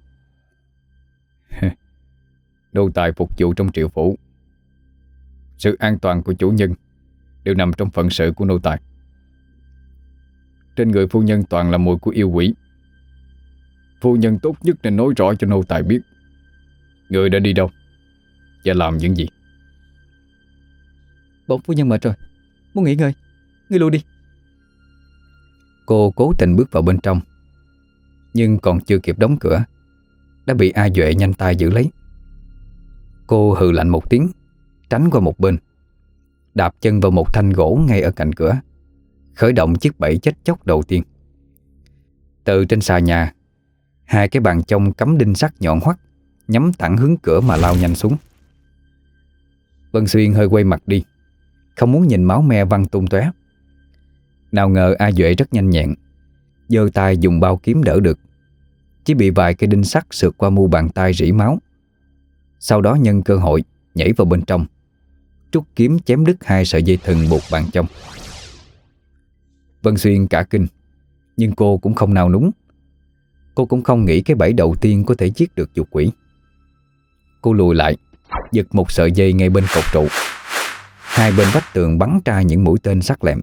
Nô tài phục vụ trong triệu phủ, sự an toàn của chủ nhân đều nằm trong phận sự của nô tài. Trên người phu nhân toàn là mùi của yêu quỷ. Phu nhân tốt nhất nên nói rõ cho nô tài biết người đã đi đâu và làm những gì. Bổn phu nhân mệt rồi, muốn nghỉ ngơi. Ngươi lui đi. Cô cố tình bước vào bên trong, nhưng còn chưa kịp đóng cửa đã bị A Duệ nhanh tay giữ lấy. Cô hừ lạnh một tiếng, tránh qua một bên, đạp chân vào một thanh gỗ ngay ở cạnh cửa, khởi động chiếc bẫy chết chóc đầu tiên. Từ trên xà nhà, 2 cái bàn chông cắm đinh sắt nhọn hoắt nhắm thẳng hướng cửa mà lao nhanh xuống. Vân Xuyên hơi quay mặt đi, không muốn nhìn máu me văng tung tóe. Nào ngờ A Duệ rất nhanh nhẹn, giơ tay dùng bao kiếm đỡ được, chỉ bị vài cây đinh sắt sượt qua mu bàn tay rỉ máu. Sau đó nhân cơ hội nhảy vào bên trong, trúc kiếm chém đứt 2 sợi dây thừng buộc bàn trong. Vân Xuyên cả kinh, nhưng cô cũng không nao núng. Cô cũng không nghĩ cái bẫy đầu tiên có thể giết được dục quỷ. Cô lùi lại, giật một sợi dây ngay bên cột trụ. Hai bên vách tường bắn ra những mũi tên sắc lẹm.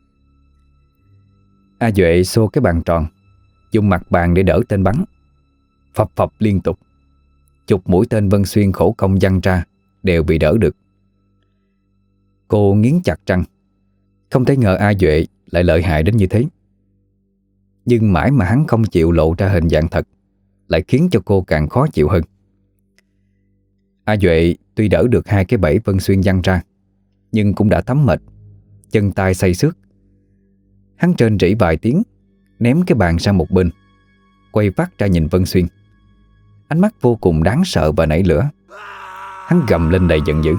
A Duệ xô cái bàn tròn, dùng mặt bàn để đỡ tên bắn. Phập phập liên tục. Chục mũi tên Vân Xuyên khổ công văng ra đều bị đỡ được. Cô nghiến chặt răng, không thể ngờ A Duệ lại lợi hại đến như thế. Nhưng mãi mà hắn không chịu lộ ra hình dạng thật, lại khiến cho cô càng khó chịu hơn. A Duệ tuy đỡ được 2 cái bẫy Vân Xuyên văng ra, nhưng cũng đã thấm mệt, chân tay say xước. Hắn rên rỉ vài tiếng, ném cái bàn sang một bên, quay phát ra nhìn Vân Xuyên. Ánh mắt vô cùng đáng sợ và nảy lửa. Hắn gầm lên đầy giận dữ.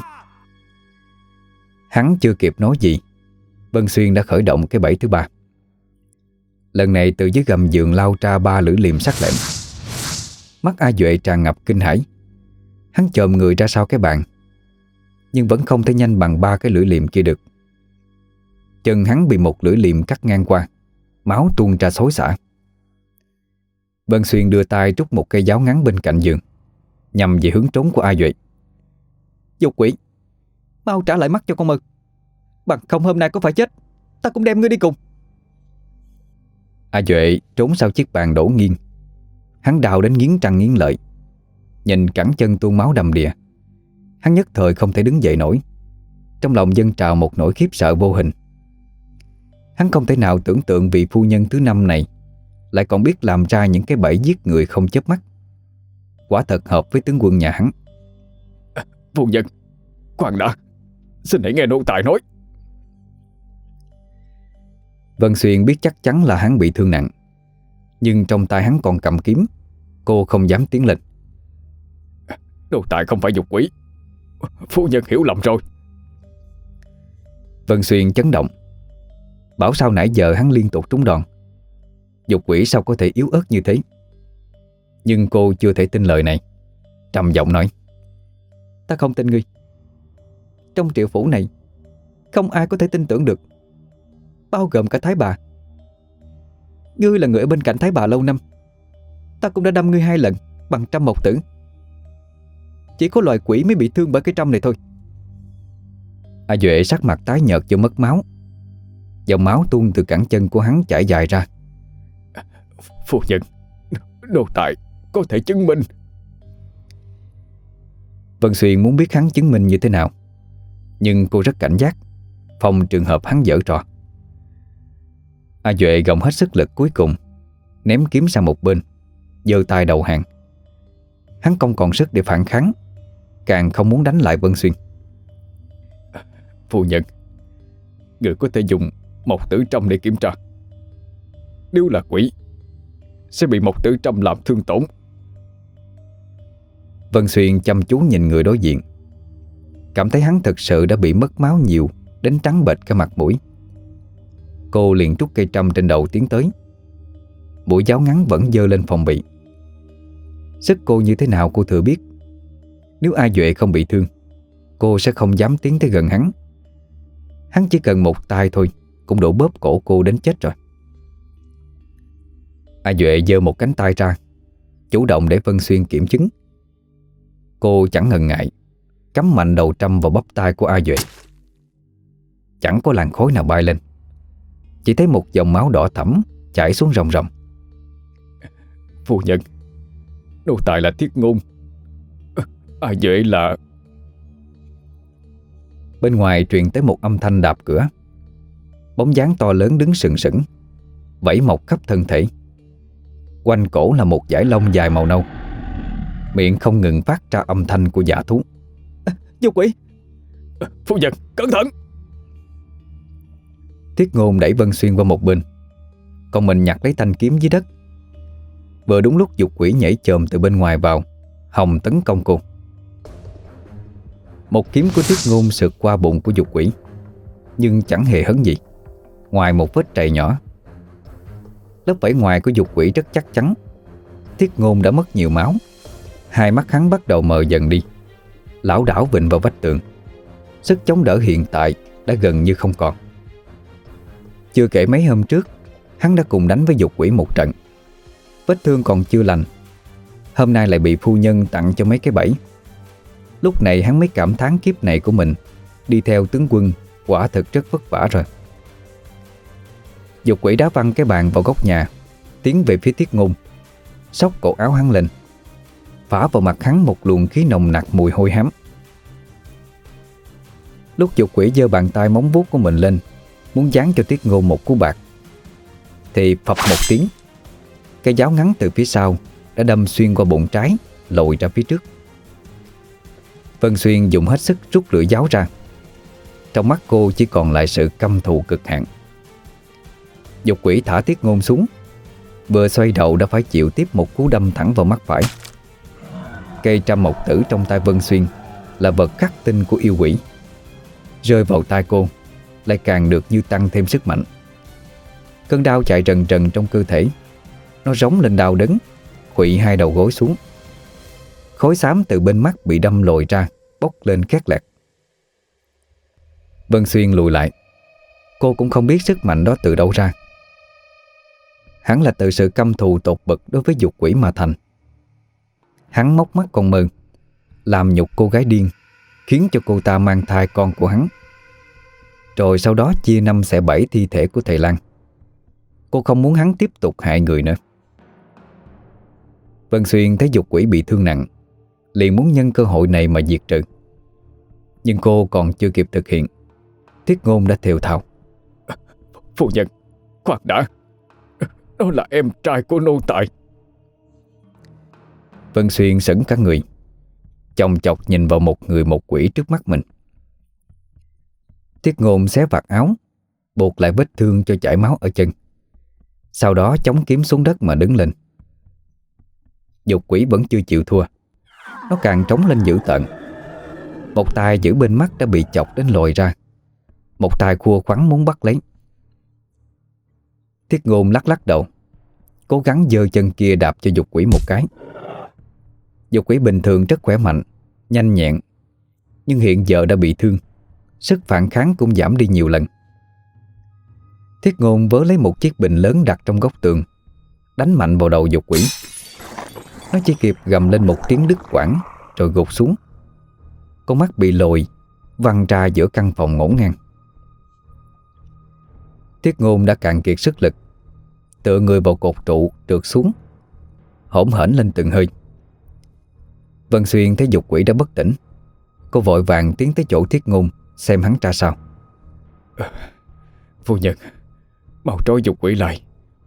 Hắn chưa kịp nói gì, Vân Xuyên đã khởi động cái bẫy thứ 3. Lần này từ dưới gầm giường lao ra 3 lưỡi liềm sắc lẹm. Mắt A Duệ tràn ngập kinh hãi. Hắn chồm người ra sau cái bàn, nhưng vẫn không thể nhanh bằng 3 cái lưỡi liềm kia được. Chân hắn bị một lưỡi liềm cắt ngang qua, máu tuôn ra xối xả. Vân Xuyên đưa tay rút một cây giáo ngắn bên cạnh giường, nhằm về hướng trốn của A Duệ. Dục quỷ, mau trả lại mắt cho con Mừng, bằng không hôm nay có phải chết, ta cũng đem ngươi đi cùng. A Duệ trốn sau chiếc bàn đổ nghiêng. Hắn đau đến nghiến răng nghiến lợi, nhìn cẳng chân tuôn máu đầm đìa. Hắn nhất thời không thể đứng dậy nổi. Trong lòng dâng trào một nỗi khiếp sợ vô hình. Hắn không thể nào tưởng tượng vị phu nhân thứ 5 này lại còn biết làm ra những cái bẫy giết người không chớp mắt. Quả thật hợp với tướng quân nhà hắn. Phu nhân, khoan đã, xin hãy nghe nô tài nói. Vân Xuyên biết chắc chắn là hắn bị thương nặng, nhưng trong tay hắn còn cầm kiếm. Cô không dám tiến lên. Nô tài không phải dục quỷ, phu nhân hiểu lầm rồi. Vân Xuyên chấn động. Bảo sao nãy giờ hắn liên tục trúng đòn, dục quỷ sao có thể yếu ớt như thế. Nhưng cô chưa thể tin lời này, trầm giọng nói: Ta không tin ngươi. Trong triệu phủ này không ai có thể tin tưởng được, bao gồm cả Thái bà. Ngươi là người ở bên cạnh Thái bà lâu năm, ta cũng đã đâm ngươi 2 lần bằng trăm mộc tử. Chỉ có loài quỷ mới bị thương bởi cái trăm này thôi. A Duệ sắc mặt tái nhợt do mất máu. Dòng máu tuôn từ cẳng chân của hắn chảy dài ra. Phu nhân, nô tài có thể chứng minh. Vân Xuyên muốn biết hắn chứng minh như thế nào, nhưng cô rất cảnh giác, phòng trường hợp hắn giở trò. A Duệ gồng hết sức lực cuối cùng, ném kiếm sang một bên, giơ tay đầu hàng. Hắn không còn sức để phản kháng, càng không muốn đánh lại Vân Xuyên. Phu nhân, người có thể dùng mộc tử trăm để kiểm tra. Nếu là quỷ, sẽ bị mộc tử trăm làm thương tổn. Vân Xuyên chăm chú nhìn người đối diện, cảm thấy hắn thực sự đã bị mất máu nhiều đến trắng bệch cả mặt mũi. Cô liền trút cây trăm trên đầu tiến tới. Mũi giáo ngắn vẫn giơ lên phòng bị. Sức cô như thế nào cô thừa biết. Nếu A Duệ không bị thương, cô sẽ không dám tiến tới gần hắn. Hắn chỉ cần một tay thôi cũng đổ bóp cổ cô đến chết rồi. A Duệ giơ một cánh tay ra, chủ động để Vân Xuyên kiểm chứng. Cô chẳng ngần ngại, cắm mạnh đầu trăm vào bắp tay của A Duệ. Chẳng có làn khói nào bay lên, chỉ thấy một dòng máu đỏ thẫm chảy xuống ròng ròng. Phu nhân, nô tài là Thiết Ngôn. A Duệ là... Bên ngoài truyền tới một âm thanh đạp cửa. Bóng dáng to lớn đứng sừng sững, vẫy mọc khắp thân thể. Quanh cổ là một dải lông dài màu nâu, miệng không ngừng phát ra âm thanh của dã thú. Dục quỷ! Phu nhân, cẩn thận! Thiết Ngôn đẩy Vân Xuyên qua một bên, còn mình nhặt lấy thanh kiếm dưới đất. Vừa đúng lúc dục quỷ nhảy chồm từ bên ngoài vào, hòng tấn công cô. Một kiếm của Thiết Ngôn sượt qua bụng của dục quỷ, nhưng chẳng hề hấn gì, ngoài một vết trầy nhỏ. Lớp vảy ngoài của dục quỷ rất chắc chắn. Thiết Ngôn đã mất nhiều máu, hai mắt hắn bắt đầu mờ dần đi, lảo đảo vịn vào vách tường. sức chống đỡ hiện tại đã gần như không còn. Chưa kể mấy hôm trước hắn đã cùng đánh với dục quỷ một trận. Vết thương còn chưa lành, hôm nay lại bị phu nhân tặng cho mấy cái bẫy. Lúc này hắn mới cảm thán kiếp này của mình đi theo tướng quân quả thực rất vất vả rồi. Dục quỷ đá văng cái bàn vào góc nhà, tiến về phía Thiết Ngôn, xốc cổ áo hắn lên, phả vào mặt hắn một luồng khí nồng nặc mùi hôi hám. Lúc dục quỷ giơ bàn tay móng vuốt của mình lên muốn giáng cho Thiết Ngôn một cú bạt, thì phập một tiếng, cây giáo ngắn từ phía sau đã đâm xuyên qua bụng trái, lồi ra phía trước. Vân Xuyên dùng hết sức rút lưỡi giáo ra. Trong mắt cô chỉ còn lại sự căm thù cực hạn. Dục quỷ thả Thiết Ngôn xuống, vừa xoay đầu đã phải chịu tiếp một cú đâm thẳng vào mắt phải. Cây trăm mộc tử trong tay Vân Xuyên là vật khắc tinh của yêu quỷ, rơi vào tay cô lại càng được như tăng thêm sức mạnh. Cơn đau chạy rần rần trong cơ thể, nó rống lên đau đớn, khuỵu hai đầu gối xuống. Khói xám từ bên mắt bị đâm lồi ra, bốc lên khét lẹt. Vân Xuyên lùi lại. Cô cũng không biết sức mạnh đó từ đâu ra. Hẳn là từ sự căm thù tột bậc đối với dục quỷ mà thành. Hắn móc mắt con Mơ, làm nhục cô gái điên, khiến cho cô ta mang thai con của hắn, rồi sau đó chia năm xẻ bảy thi thể của thầy Lan. Cô không muốn hắn tiếp tục hại người nữa. Vân Xuyên thấy dục quỷ bị thương nặng, liền muốn nhân cơ hội này mà diệt trừ. Nhưng cô còn chưa kịp thực hiện, Thiết Ngôn đã thều thào: Phu nhân, khoan đã, đó là em trai của nô tài. Vân Xuyên sững cả người, chòng chọc nhìn vào một người một quỷ trước mắt mình. Thiết Ngôn xé vạt áo, buộc lại vết thương cho chảy máu ở chân, sau đó chống kiếm xuống đất mà đứng lên. Dục quỷ vẫn chưa chịu thua. Nó càng trống lên dữ tợn. Một tay giữ bên mắt đã bị chọc đến lồi ra, một tay khua khoắn muốn bắt lấy. Thiết Ngôn lắc lắc đầu, cố gắng giơ chân kia đạp cho dục quỷ một cái. Dục quỷ bình thường rất khỏe mạnh, nhanh nhẹn, nhưng hiện giờ đã bị thương, sức phản kháng cũng giảm đi nhiều lần. Thiết Ngôn vớ lấy một chiếc bình lớn đặt trong góc tường, đánh mạnh vào đầu dục quỷ. Nó chỉ kịp gầm lên một tiếng đứt quãng rồi gục xuống. Con mắt bị lồi, văng ra giữa căn phòng ngổn ngang. Thiết Ngôn đã cạn kiệt sức lực, tựa người vào cột trụ trượt xuống, hổn hển lên từng hơi. Vân Xuyên thấy dục quỷ đã bất tỉnh, cô vội vàng tiến tới chỗ Thiết Ngôn xem hắn ra sao. Phu nhân, mau trói dục quỷ lại.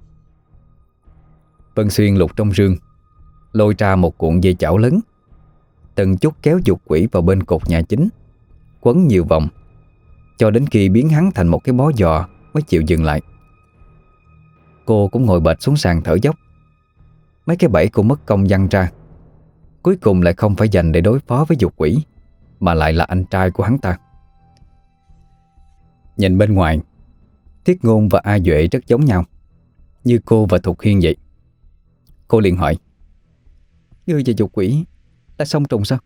Vân Xuyên lục trong rương, lôi ra một cuộn dây chảo lớn, từng chút kéo dục quỷ vào bên cột nhà chính, quấn nhiều vòng, cho đến khi biến hắn thành một cái bó giò mới chịu dừng lại. Cô cũng ngồi bệt xuống sàn thở dốc. Mấy cái bẫy cô mất công văng ra, cuối cùng lại không phải dành để đối phó với dục quỷ, mà lại là anh trai của hắn ta. Nhìn bên ngoài, Thiết Ngôn và A Duệ rất giống nhau, như cô và Thục Hiên vậy. Cô liền hỏi: Ngươi và dục quỷ là song trùng sao?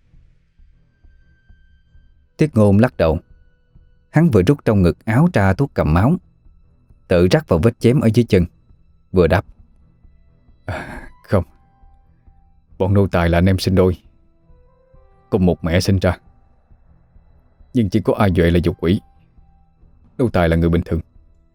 Thiết Ngôn lắc đầu. Hắn vừa rút trong ngực áo ra thuốc cầm máu, tự rắc vào vết chém ở dưới chân, vừa đáp: Không, bọn nô tài là anh em sinh đôi, cùng một mẹ sinh ra. Nhưng chỉ có A Duệ là dục quỷ, nô tài là người bình thường.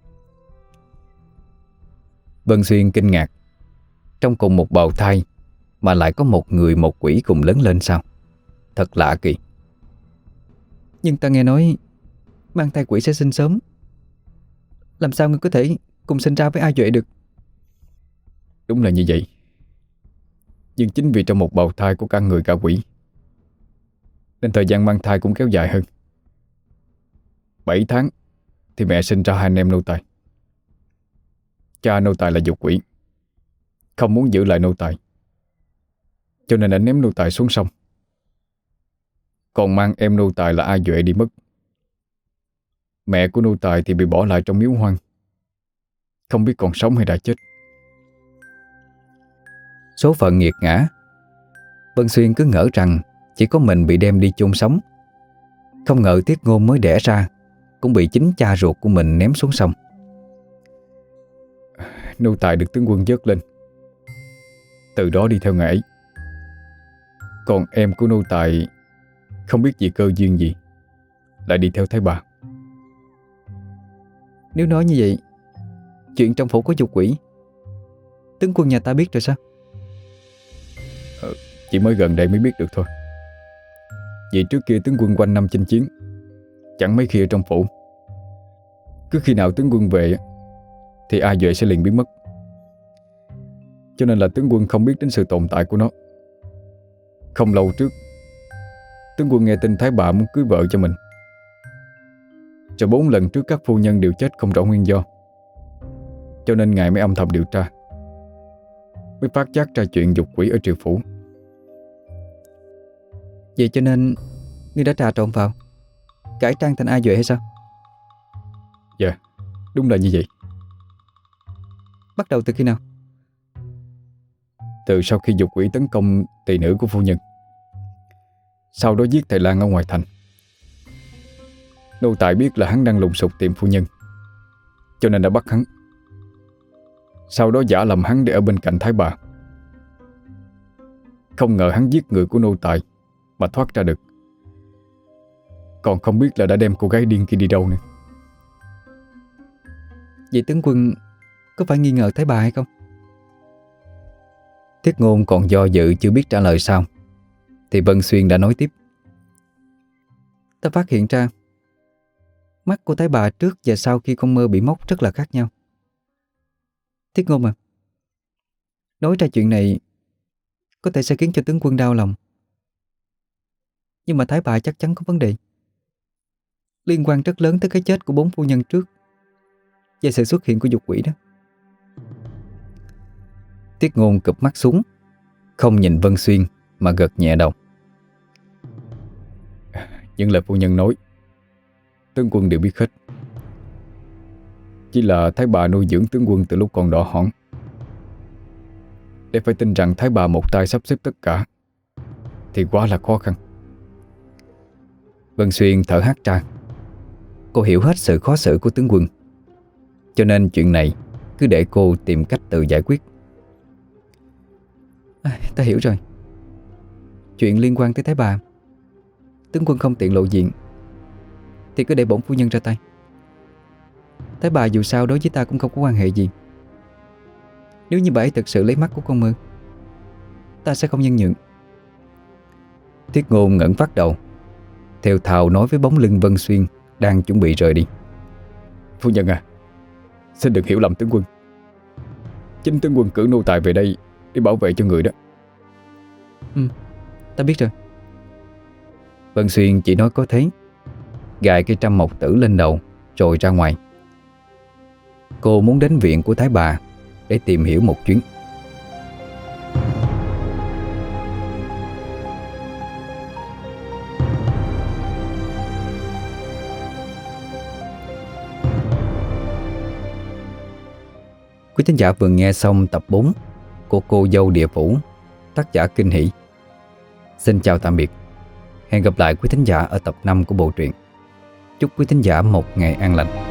Vân Xuyên kinh ngạc. Trong cùng một bào thai mà lại có một người một quỷ cùng lớn lên sao? Thật lạ kỳ. Nhưng ta nghe nói mang thai quỷ sẽ sinh sớm. Làm sao ngươi có thể cùng sinh ra với A Duệ được? Đúng là như vậy. Nhưng chính vì trong một bào thai có cả người cả quỷ, nên thời gian mang thai cũng kéo dài hơn. 7 tháng thì mẹ sinh ra 2 anh em nô tài. Cha nô tài là dục quỷ, không muốn giữ lại nô tài, cho nên anh ném nô tài xuống sông, còn mang em nô tài là A Duệ đi mất. Mẹ của nô tài thì bị bỏ lại trong miếu hoang, không biết còn sống hay đã chết. Số phận nghiệt ngã. Vân Xuyên cứ ngỡ rằng chỉ có mình bị đem đi chôn sống. Không ngờ Tiết Ngôn mới đẻ ra cũng bị chính cha ruột của mình ném xuống sông. Nô tài được tướng quân vớt lên, từ đó đi theo ngài ấy. Còn em của nô tài không biết vì cơ duyên gì lại đi theo Thái Bà. Nếu nói như vậy, chuyện trong phủ có dục quỷ, tướng quân nhà ta biết rồi sao? Chỉ mới gần đây mới biết được thôi. Vì trước kia tướng quân quanh năm chinh chiến, chẳng mấy khi ở trong phủ. Cứ khi nào tướng quân về thì ai Duệ sẽ liền biến mất. Cho nên là tướng quân không biết đến sự tồn tại của nó. Không lâu trước, tướng quân nghe tin Thái Bà muốn cưới vợ cho mình. Rồi 4 lần trước các phu nhân đều chết không rõ nguyên do. Cho nên ngài mới âm thầm điều tra, mới phát giác ra chuyện dục quỷ ở triều phủ. Vậy cho nên ngươi đã trà trộn vào, cải trang thành A Duệ hay sao? Dạ, đúng là như vậy. Bắt đầu từ khi nào? Từ sau khi dục quỷ tấn công tỳ nữ của phu nhân, sau đó giết thầy Lan ở ngoài thành. Nô tài biết là hắn đang lùng sục tìm phu nhân, cho nên đã bắt hắn. Sau đó giả lầm hắn để ở bên cạnh Thái Bà. Không ngờ hắn giết người của nô tài mà thoát ra được. Còn không biết là đã đem cô gái điên kia đi đâu nữa. Vậy tướng quân có phải nghi ngờ Thái Bà hay không? Tiết Ngôn còn do dự chưa biết trả lời sao, thì Vân Xuyên đã nói tiếp. Ta phát hiện ra mắt của Thái Bà trước và sau khi con mơ bị móc rất là khác nhau. Tiết Ngôn à, nói ra chuyện này có thể sẽ khiến cho tướng quân đau lòng, nhưng mà Thái Bà chắc chắn có vấn đề, liên quan rất lớn tới cái chết của 4 phu nhân trước và sự xuất hiện của dục quỷ đó. Tiết Ngôn cụp mắt xuống, không nhìn Vân Xuyên mà gật nhẹ đầu. Những lời phu nhân nói, tướng quân đều biết hết. Chỉ là Thái Bà nuôi dưỡng tướng quân từ lúc còn đỏ hỏn. Để phải tin rằng Thái Bà một tay sắp xếp tất cả thì quá là khó khăn. Vân Xuyên thở hắt ra. Cô hiểu hết sự khó xử của tướng quân, cho nên chuyện này cứ để cô tìm cách tự giải quyết. Ta hiểu rồi. Chuyện liên quan tới Thái Bà, tướng quân không tiện lộ diện thì cứ để bổn phu nhân ra tay. Thái Bà dù sao đối với ta cũng không có quan hệ gì. Nếu như bà ấy thực sự lấy mắt của con mơ, ta sẽ không nhân nhượng. Tiết Ngôn ngẩng phát đầu, theo thào nói với bóng lưng Vân Xuyên đang chuẩn bị rời đi. Phu nhân à, xin đừng hiểu lầm tướng quân. Chính tướng quân cử nô tài về đây để bảo vệ cho người đó. Ta biết rồi. Vân Xuyên chỉ nói có thế, gài cây trăm mộc tử lên đầu rồi ra ngoài. Cô muốn đến viện của Thái Bà để tìm hiểu một chuyến. Quý thính giả vừa nghe xong tập 4 của Cô Dâu Địa Phủ, tác giả Kinh Hỷ. Xin chào tạm biệt. Hẹn gặp lại quý thính giả ở tập 5 của bộ truyện. Chúc quý thính giả một ngày an lành.